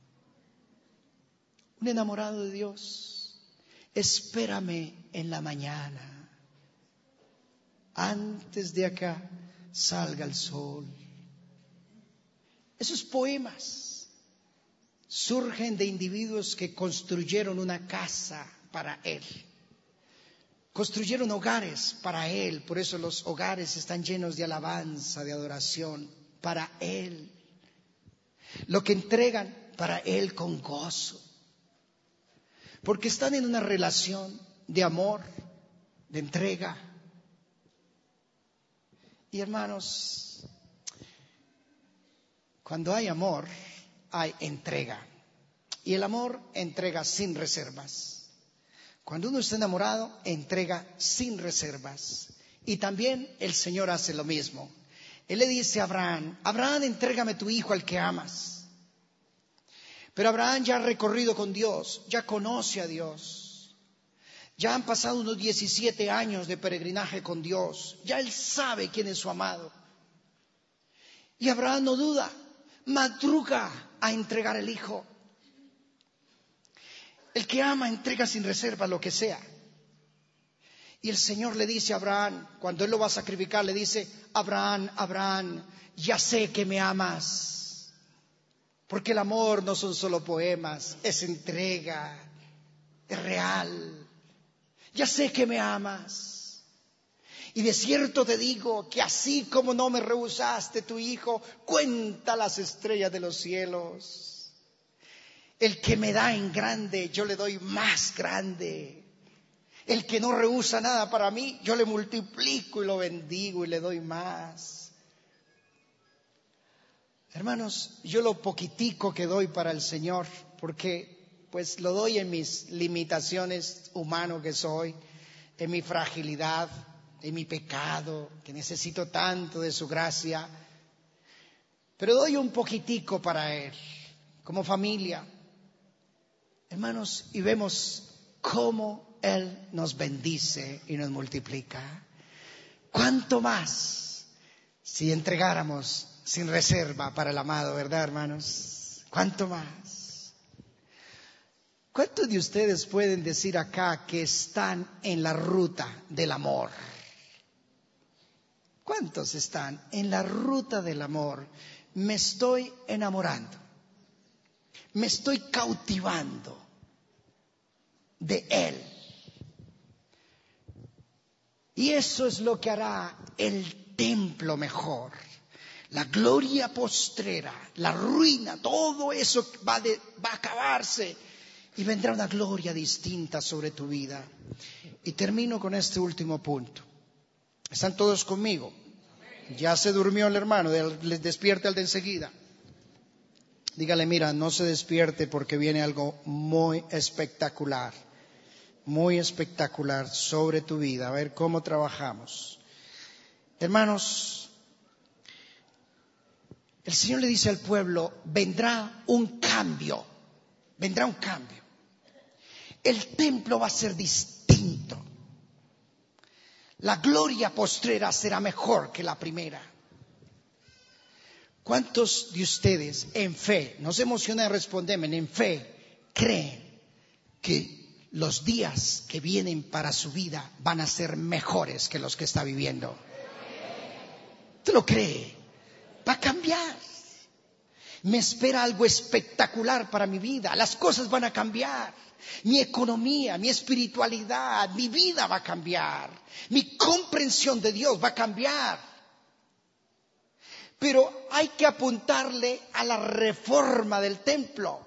Un enamorado de Dios. Espérame en la mañana, antes de acá salga el sol. Esos poemas surgen de individuos que construyeron una casa para Él. Construyeron hogares para Él, por eso los hogares están llenos de alabanza, de adoración, para Él. Lo que entregan para Él con gozo. Porque están en una relación de amor, de entrega. Y hermanos, cuando hay amor, hay entrega. Y el amor entrega sin reservas. Cuando uno está enamorado, entrega sin reservas. Y también el Señor hace lo mismo. Él le dice a Abraham, Abraham, entrégame tu hijo al que amas. Pero Abraham ya ha recorrido con Dios, ya conoce a Dios. Ya han pasado unos 17 años de peregrinaje con Dios. Ya él sabe quién es su amado. Y Abraham no duda, madruga a entregar el hijo. El que ama entrega sin reserva lo que sea. Y el Señor le dice a Abraham, cuando él lo va a sacrificar, le dice, Abraham, Abraham, ya sé que me amas. Porque el amor no son solo poemas, es entrega, es real. Ya sé que me amas. Y de cierto te digo que así como no me rehusaste tu hijo, cuenta las estrellas de los cielos. El que me da en grande, yo le doy más grande. El que no rehúsa nada para mí, yo le multiplico y lo bendigo y le doy más. Hermanos, yo lo poquitico que doy para el Señor, porque pues lo doy en mis limitaciones humano que soy, en mi fragilidad, en mi pecado, que necesito tanto de su gracia. Pero doy un poquitico para Él, como familia. Hermanos, y vemos cómo Él nos bendice y nos multiplica. ¿Cuánto más si entregáramos sin reserva para el amado, verdad, hermanos? ¿Cuánto más? ¿Cuántos de ustedes pueden decir acá que están en la ruta del amor? ¿Cuántos están en la ruta del amor? Me estoy enamorando. Me estoy cautivando. de Él. Y eso es lo que hará el templo mejor. La gloria postrera, la ruina, todo eso va a acabarse y vendrá una gloria distinta sobre tu vida. Y termino con este último punto. ¿Están todos conmigo? Ya se durmió el hermano, les despierte al de enseguida. Dígale, mira, no se despierte porque viene algo muy espectacular sobre tu vida. A ver cómo trabajamos. Hermanos, el Señor le dice al pueblo, vendrá un cambio. El templo va a ser distinto. La gloria postrera será mejor que la primera. ¿Cuántos de ustedes en fe, no se emocionen, responderme, en fe, creen que los días que vienen para su vida van a ser mejores que los que está viviendo? ¿Usted lo cree? Va a cambiar. Me espera algo espectacular para mi vida. Las cosas van a cambiar. Mi economía, mi espiritualidad, mi vida va a cambiar. Mi comprensión de Dios va a cambiar. Pero hay que apuntarle a la reforma del templo.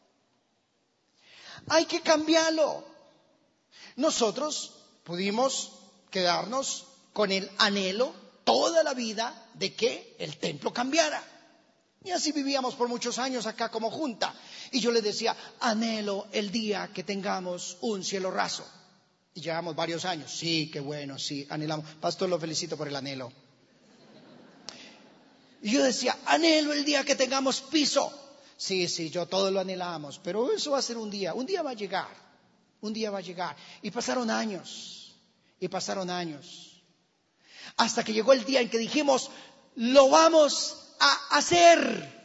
Hay que cambiarlo. Nosotros pudimos quedarnos con el anhelo toda la vida de que el templo cambiara. Y así vivíamos por muchos años acá como junta. Y yo le decía, anhelo el día que tengamos un cielo raso. Y llevamos varios años. Sí, qué bueno, sí, anhelamos. Pastor, lo felicito por el anhelo. Y yo decía, anhelo el día que tengamos piso. Sí, yo todo lo anhelamos. Pero eso va a ser un día va a llegar. Un día va a llegar. Y pasaron años. Hasta que llegó el día en que dijimos, lo vamos a hacer.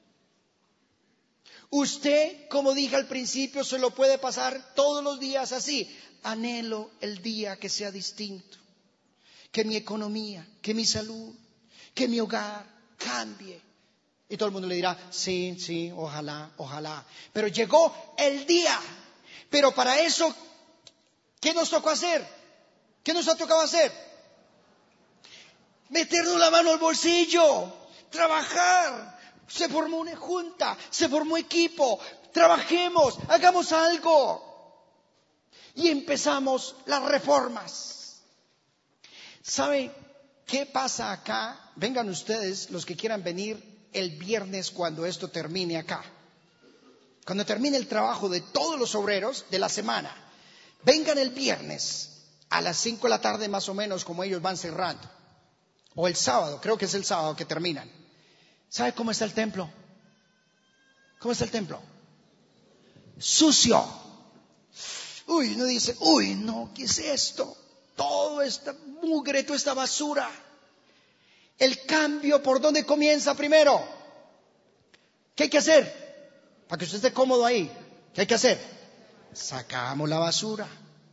Usted, como dije al principio, se lo puede pasar todos los días así. Anhelo el día que sea distinto. Que mi economía, que mi salud, que mi hogar cambie. Y todo el mundo le dirá, sí, ojalá. Pero llegó el día. Pero para eso, ¿qué nos tocó hacer? ¿Qué nos ha tocado hacer? Meternos la mano al bolsillo. Trabajar. Se formó una junta, se formó equipo. Trabajemos, hagamos algo. Y empezamos las reformas. ¿Sabe qué pasa acá? Vengan ustedes, los que quieran venir el viernes cuando esto termine acá. Cuando termine el trabajo de todos los obreros de la semana. Vengan el viernes a las 5 de la tarde más o menos, como ellos van cerrando. O el sábado, creo que es el sábado que terminan. ¿Sabe cómo está el templo? ¿Cómo está el templo? Sucio. Uno dice, no, ¿qué es esto? Todo esta mugre, toda esta basura. El cambio, ¿por dónde comienza primero? ¿Qué hay que hacer? Para que usted esté cómodo ahí. ¿Qué hay que hacer? Sacamos la basura.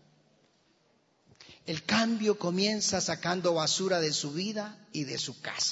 El cambio comienza sacando basura de su vida y de su casa.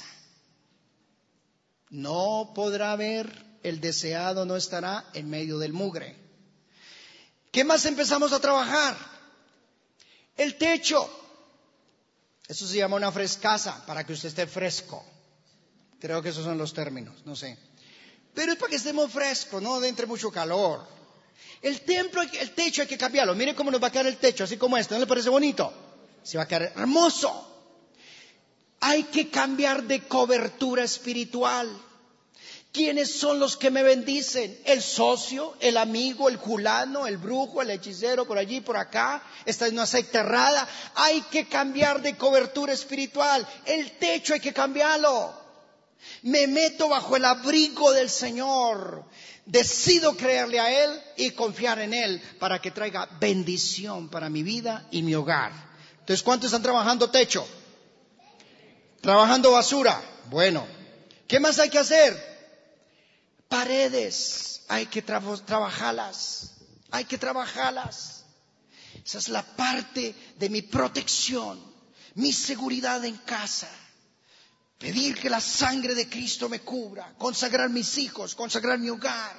No podrá ver, el deseado no estará en medio del mugre. ¿Qué más empezamos a trabajar? El techo. Eso se llama una frescasa, para que usted esté fresco. Creo que esos son los términos, no sé. Pero es para que estemos frescos, no entre mucho calor. El techo hay que cambiarlo. Mire cómo nos va a quedar el techo, así como este. ¿No le parece bonito? Se va a quedar hermoso. Hay que cambiar de cobertura espiritual. ¿Quiénes son los que me bendicen? El socio, el amigo, el fulano, el brujo, el hechicero, por allí, por acá. Esta es una secta errada. Hay que cambiar de cobertura espiritual. El techo hay que cambiarlo. Me meto bajo el abrigo del Señor. Decido creerle a Él y confiar en Él para que traiga bendición para mi vida y mi hogar. Entonces, ¿cuántos están trabajando techo? Trabajando basura. Bueno, ¿qué más hay que hacer? Paredes. Hay que trabajarlas. Hay que trabajarlas. Esa es la parte de mi protección, mi seguridad en casa. Pedir que la sangre de Cristo me cubra, consagrar mis hijos, consagrar mi hogar,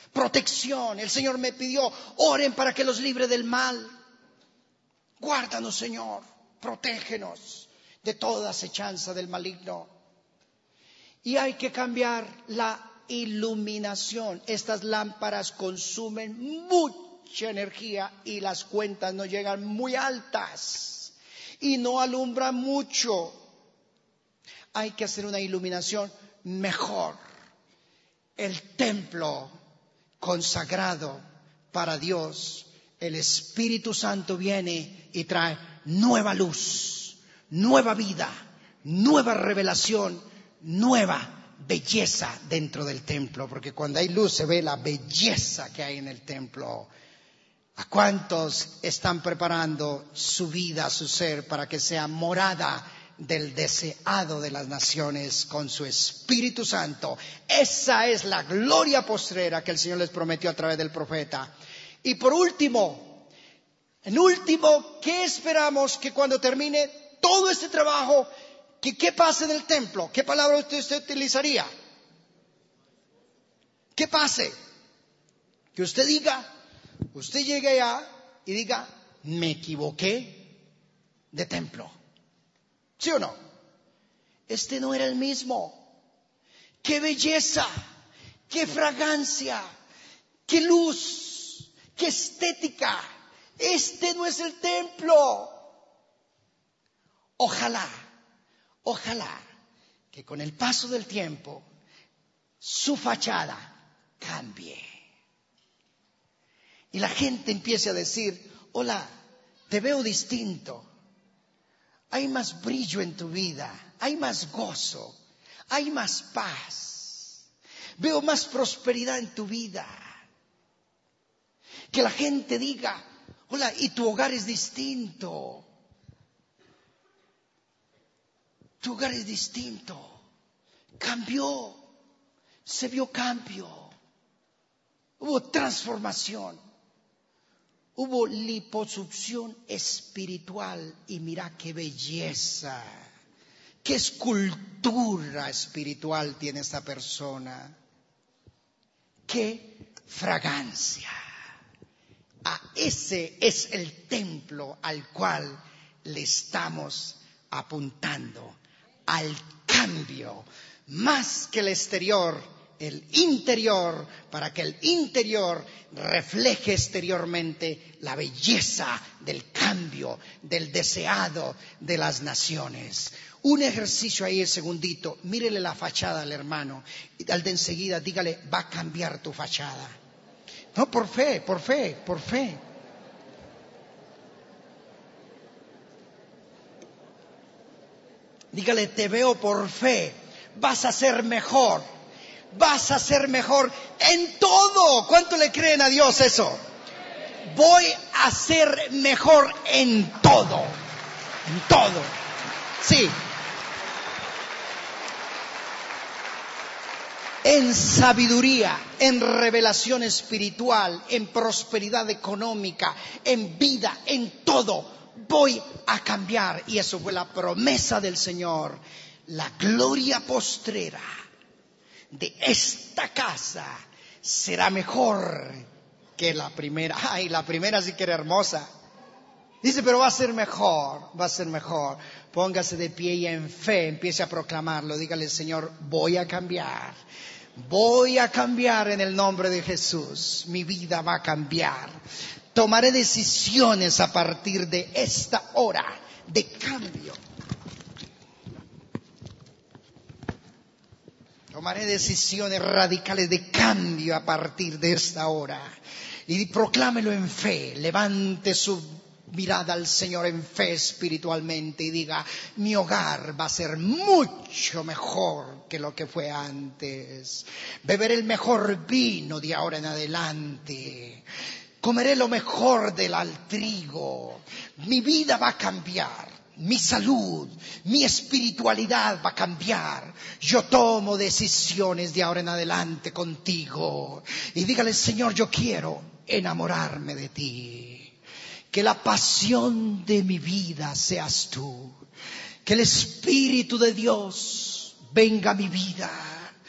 protección. El Señor me pidió, oren para que los libre del mal. Guárdanos, Señor, protégenos de toda acechanza del maligno. Y hay que cambiar la iluminación. Estas lámparas consumen mucha energía y las cuentas nos llegan muy altas y no alumbran mucho. Hay que hacer una iluminación mejor. El templo consagrado para Dios, el Espíritu Santo viene y trae nueva luz, nueva vida, nueva revelación, nueva belleza dentro del templo, porque cuando hay luz se ve la belleza que hay en el templo. ¿A cuántos están preparando su vida, su ser, para que sea morada del deseado de las naciones con su Espíritu Santo? Esa es la gloria postrera que el Señor les prometió a través del profeta. Y por último, ¿qué esperamos que cuando termine todo este trabajo, ¿qué pase del templo? ¿Qué palabra usted utilizaría? ¿Qué pase? Que usted diga, usted llegue allá y diga, me equivoqué de templo. ¿Sí o no? Este no era el mismo. ¡Qué belleza! ¡Qué fragancia! ¡Qué luz! ¡Qué estética! Este no es el templo. Ojalá que con el paso del tiempo su fachada cambie. Y la gente empiece a decir, hola, te veo distinto. Hay más brillo en tu vida, hay más gozo, hay más paz. Veo más prosperidad en tu vida. Que la gente diga, hola, y tu hogar es distinto. Tu hogar es distinto. Cambió. Se vio cambio. Hubo transformación. Hubo liposucción espiritual. Y mira qué belleza. Qué escultura espiritual tiene esta persona. Qué fragancia. Ese es el templo al cual le estamos apuntando. Al cambio, más que el exterior, el interior, para que el interior refleje exteriormente la belleza del cambio, del deseado de las naciones. Un ejercicio ahí, el segundito, mírele la fachada al hermano, y al de enseguida dígale, va a cambiar tu fachada. No, por fe. Dígale, te veo por fe, vas a ser mejor en todo. ¿Cuánto le creen a Dios eso? Voy a ser mejor en todo. Sí. En sabiduría, en revelación espiritual, en prosperidad económica, en vida, en todo. Voy a cambiar. Y eso fue la promesa del Señor. La gloria postrera de esta casa será mejor que la primera. Ay, la primera sí que era hermosa. Dice, pero va a ser mejor. Póngase de pie y en fe empiece a proclamarlo. Dígale, Señor, voy a cambiar en el nombre de Jesús. Mi vida va a cambiar. Tomaré decisiones a partir de esta hora de cambio. Tomaré decisiones radicales de cambio a partir de esta hora. Y proclámelo en fe. Levante su mirada al Señor en fe espiritualmente y diga, mi hogar va a ser mucho mejor que lo que fue antes. Beberé el mejor vino de ahora en adelante. Comeré lo mejor del trigo. Mi vida va a cambiar. Mi salud, mi espiritualidad va a cambiar. Yo tomo decisiones de ahora en adelante contigo. Y dígale, Señor, yo quiero enamorarme de ti. Que la pasión de mi vida seas tú. Que el Espíritu de Dios venga a mi vida.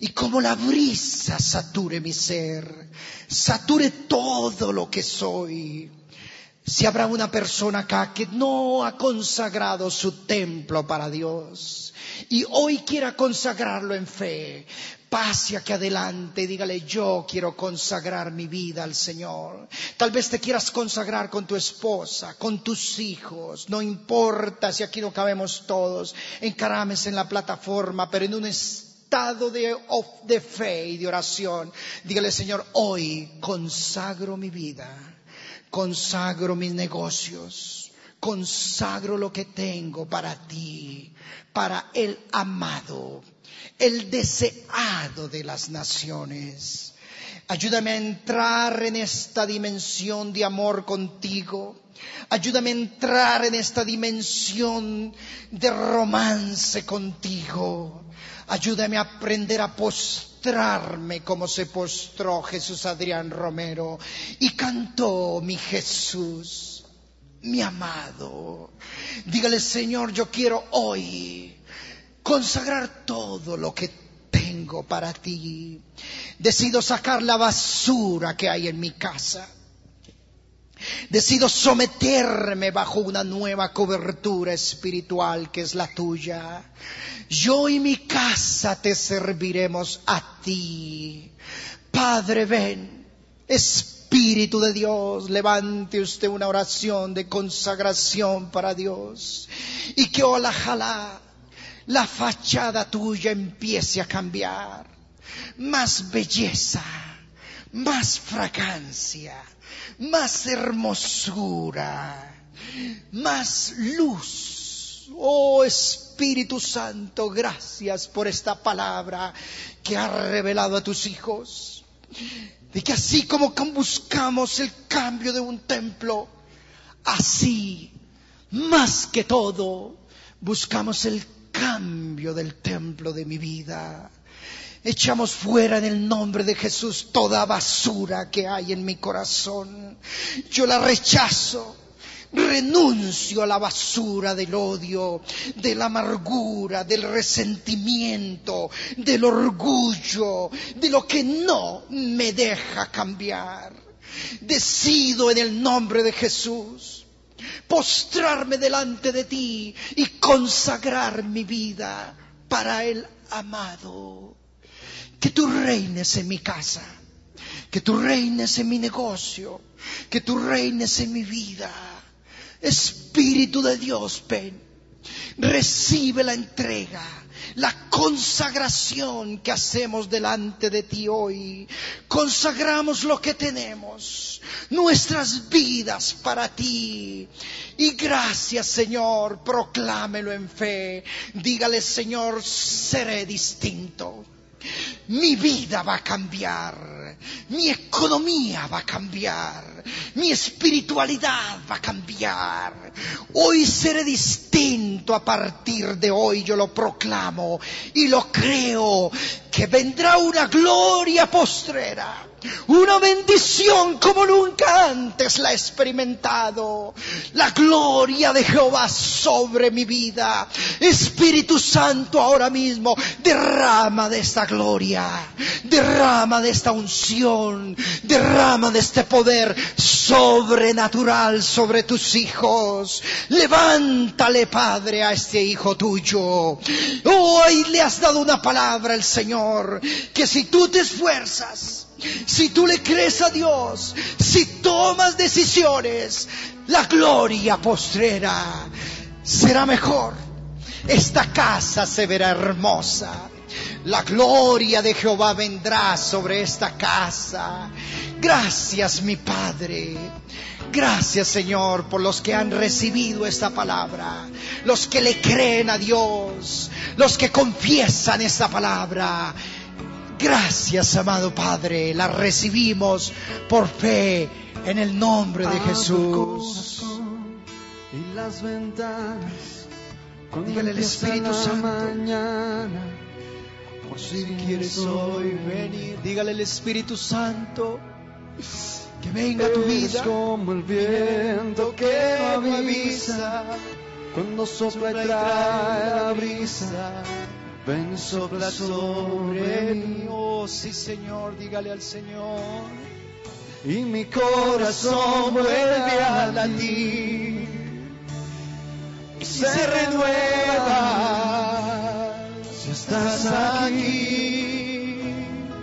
y como la brisa sature mi ser, sature todo lo que soy. Si habrá una persona acá que no ha consagrado su templo para Dios y hoy quiera consagrarlo en fe, pase aquí adelante y dígale: yo quiero consagrar mi vida al Señor. Tal vez te quieras consagrar con tu esposa, con tus hijos, no importa si aquí no cabemos todos, encarames en la plataforma, pero en un estado de fe y de oración. Dígale: Señor, hoy consagro mi vida, consagro mis negocios, consagro lo que tengo para ti, para el amado, el deseado de las naciones. Ayúdame a entrar en esta dimensión de amor contigo. Ayúdame a entrar en esta dimensión de romance contigo. Ayúdame a aprender a postrarme como se postró Jesús Adrián Romero y cantó mi Jesús, mi amado. Dígale: Señor, yo quiero hoy consagrar todo lo que tengo para ti. Decido sacar la basura que hay en mi casa. Decido someterme bajo una nueva cobertura espiritual que es la tuya. Yo y mi casa te serviremos a ti. Padre, ven. Espíritu de Dios, levante usted una oración de consagración para Dios. Y que ojalá la fachada tuya empiece a cambiar. Más belleza, más fragancia, más hermosura, más luz. Oh Espíritu Santo, gracias por esta palabra que ha revelado a tus hijos. De que así como buscamos el cambio de un templo, así, más que todo, buscamos el cambio del templo de mi vida. Echamos fuera en el nombre de Jesús toda basura que hay en mi corazón. Yo la rechazo. Renuncio a la basura del odio, de la amargura, del resentimiento, del orgullo, de lo que no me deja cambiar. Decido en el nombre de Jesús postrarme delante de ti y consagrar mi vida para el amado. Que tú reines en mi casa, que tú reines en mi negocio, que tú reines en mi vida. Espíritu de Dios, ven, recibe la entrega, la consagración que hacemos delante de ti hoy. Consagramos lo que tenemos, nuestras vidas para ti. Y gracias, Señor, proclámelo en fe. Dígale: Señor, seré distinto. Mi vida va a cambiar, mi economía va a cambiar, mi espiritualidad va a cambiar. Hoy seré distinto. A partir de hoy yo lo proclamo y lo creo, que vendrá una gloria postrera, una bendición como nunca antes la he experimentado. La gloria de Jehová sobre mi vida. Espíritu Santo, ahora mismo derrama de esta gloria, derrama de esta unción, derrama de este poder sobrenatural sobre tus hijos. Levántale, Padre, a este hijo tuyo. Hoy le has dado una palabra al Señor, que si tú te esfuerzas, si tú le crees a Dios, si tomas decisiones, la gloria postrera será mejor. Esta casa se verá hermosa. La gloria de Jehová vendrá sobre esta casa. Gracias, mi Padre. Gracias, Señor, por los que han recibido esta palabra, los que le creen a Dios, los que confiesan esta palabra. Gracias, amado Padre, la recibimos por fe en el nombre de Jesús. Y las ventanas, dígale al Espíritu Santo, mañana, por si quieres hoy venir. Dígale al Espíritu Santo que venga a tu vida. es como el viento que no avisa, cuando sopla y trae la brisa, ven y sopla sobre mí. Oh, sí, Señor, dígale al Señor. Y mi corazón vuelve a latir y se renueva si estás aquí.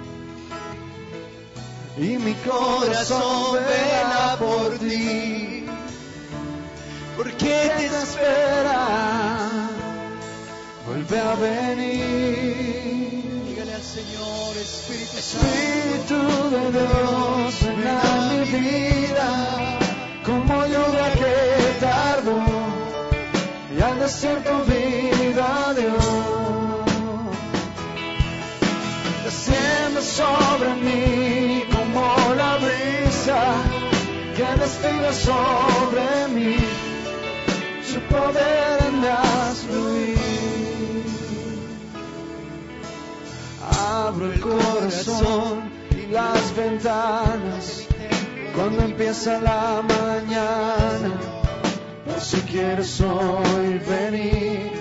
Y mi corazón vela por ti, porque te espera, vuelve a venir. Dígale al Señor, Espíritu de Dios, ven a mi vida, como lluvia que tardó, y al desierto vida Dios. Desciende sobre mí como la brisa que destila sobre mí, su poder en las fluir. Abro el corazón y las ventanas cuando empieza la mañana, por si quieres hoy venir.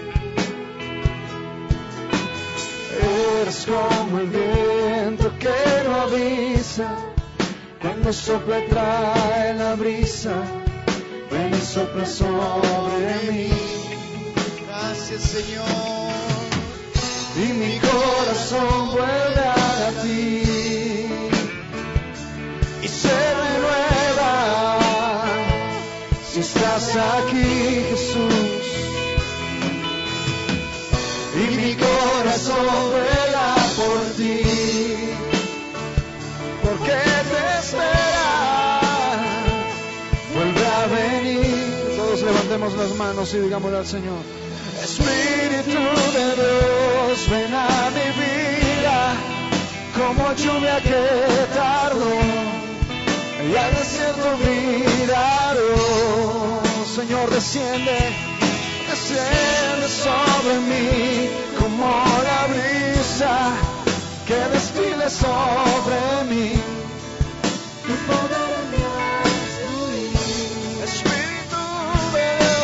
Eres como el viento que no avisa, cuando sopla y trae la brisa, ven y sopla sobre mí. Gracias, Señor. Y mi corazón vuelve a latir y se renueva si estás aquí, Jesús. Y mi corazón vuela por ti, porque te espera, vuelve a venir. Todos levantemos las manos y digámosle al Señor: Espíritu de Dios, ven a mi vida, como lluvia que tardó, y al desierto miraró. Señor, desciende sobre mí, como la brisa que destile sobre mí, tu poder en mi fluir. Espíritu de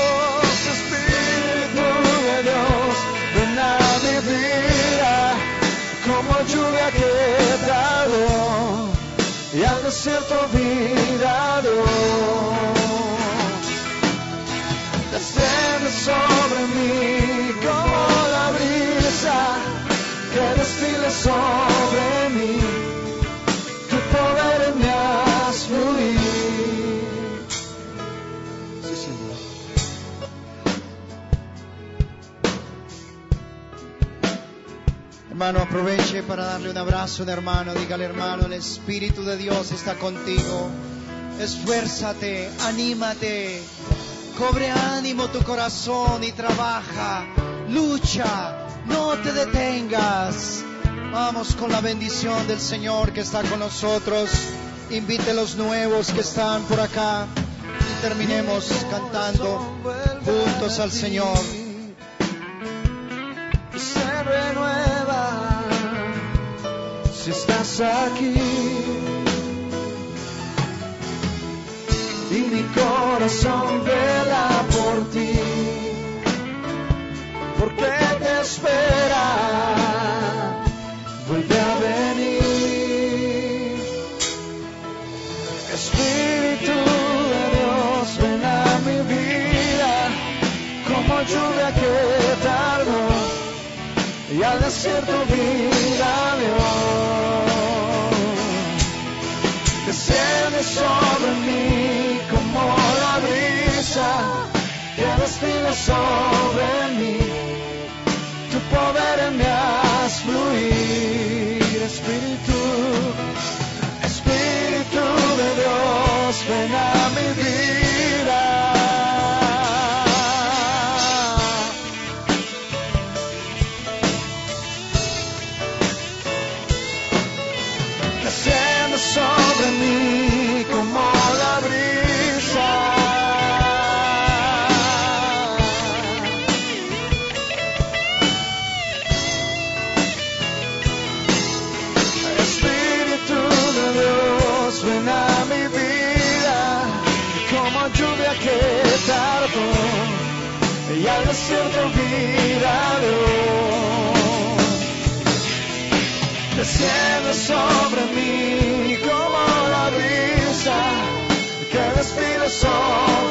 Dios, ven a mi vida, como lluvia que tardó, y al desierto vida Dios. Desciende sobre mí como la brisa que destile sobre mí, tu poder en mi haz fluir. Sí, Señor. Hermano, aproveche para darle un abrazo a un hermano. Dígale: hermano, el Espíritu de Dios está contigo. Esfuérzate, anímate, cobre ánimo tu corazón y trabaja, lucha, no te detengas. Vamos con la bendición del Señor que está con nosotros. Invite a los nuevos que están por acá y terminemos cantando juntos al Señor. Y se renueva si estás aquí. Y mi corazón vela por ti, porque te espera, vuelve a venir. Espíritu de Dios, ven a mi vida, como lluvia que tardó, y al desierto vida Dios. Desciende sobre mí como la brisa que destila sobre mí, tu poder en mi haz fluir. Espíritu de Dios, ven a mi vida. Desciende sobre mí como la brisa. Espíritu de Dios, ven a mi vida, como lluvia que tardó, y al desierto vida Dios. desciende sobre mí como la brisa que despide sobre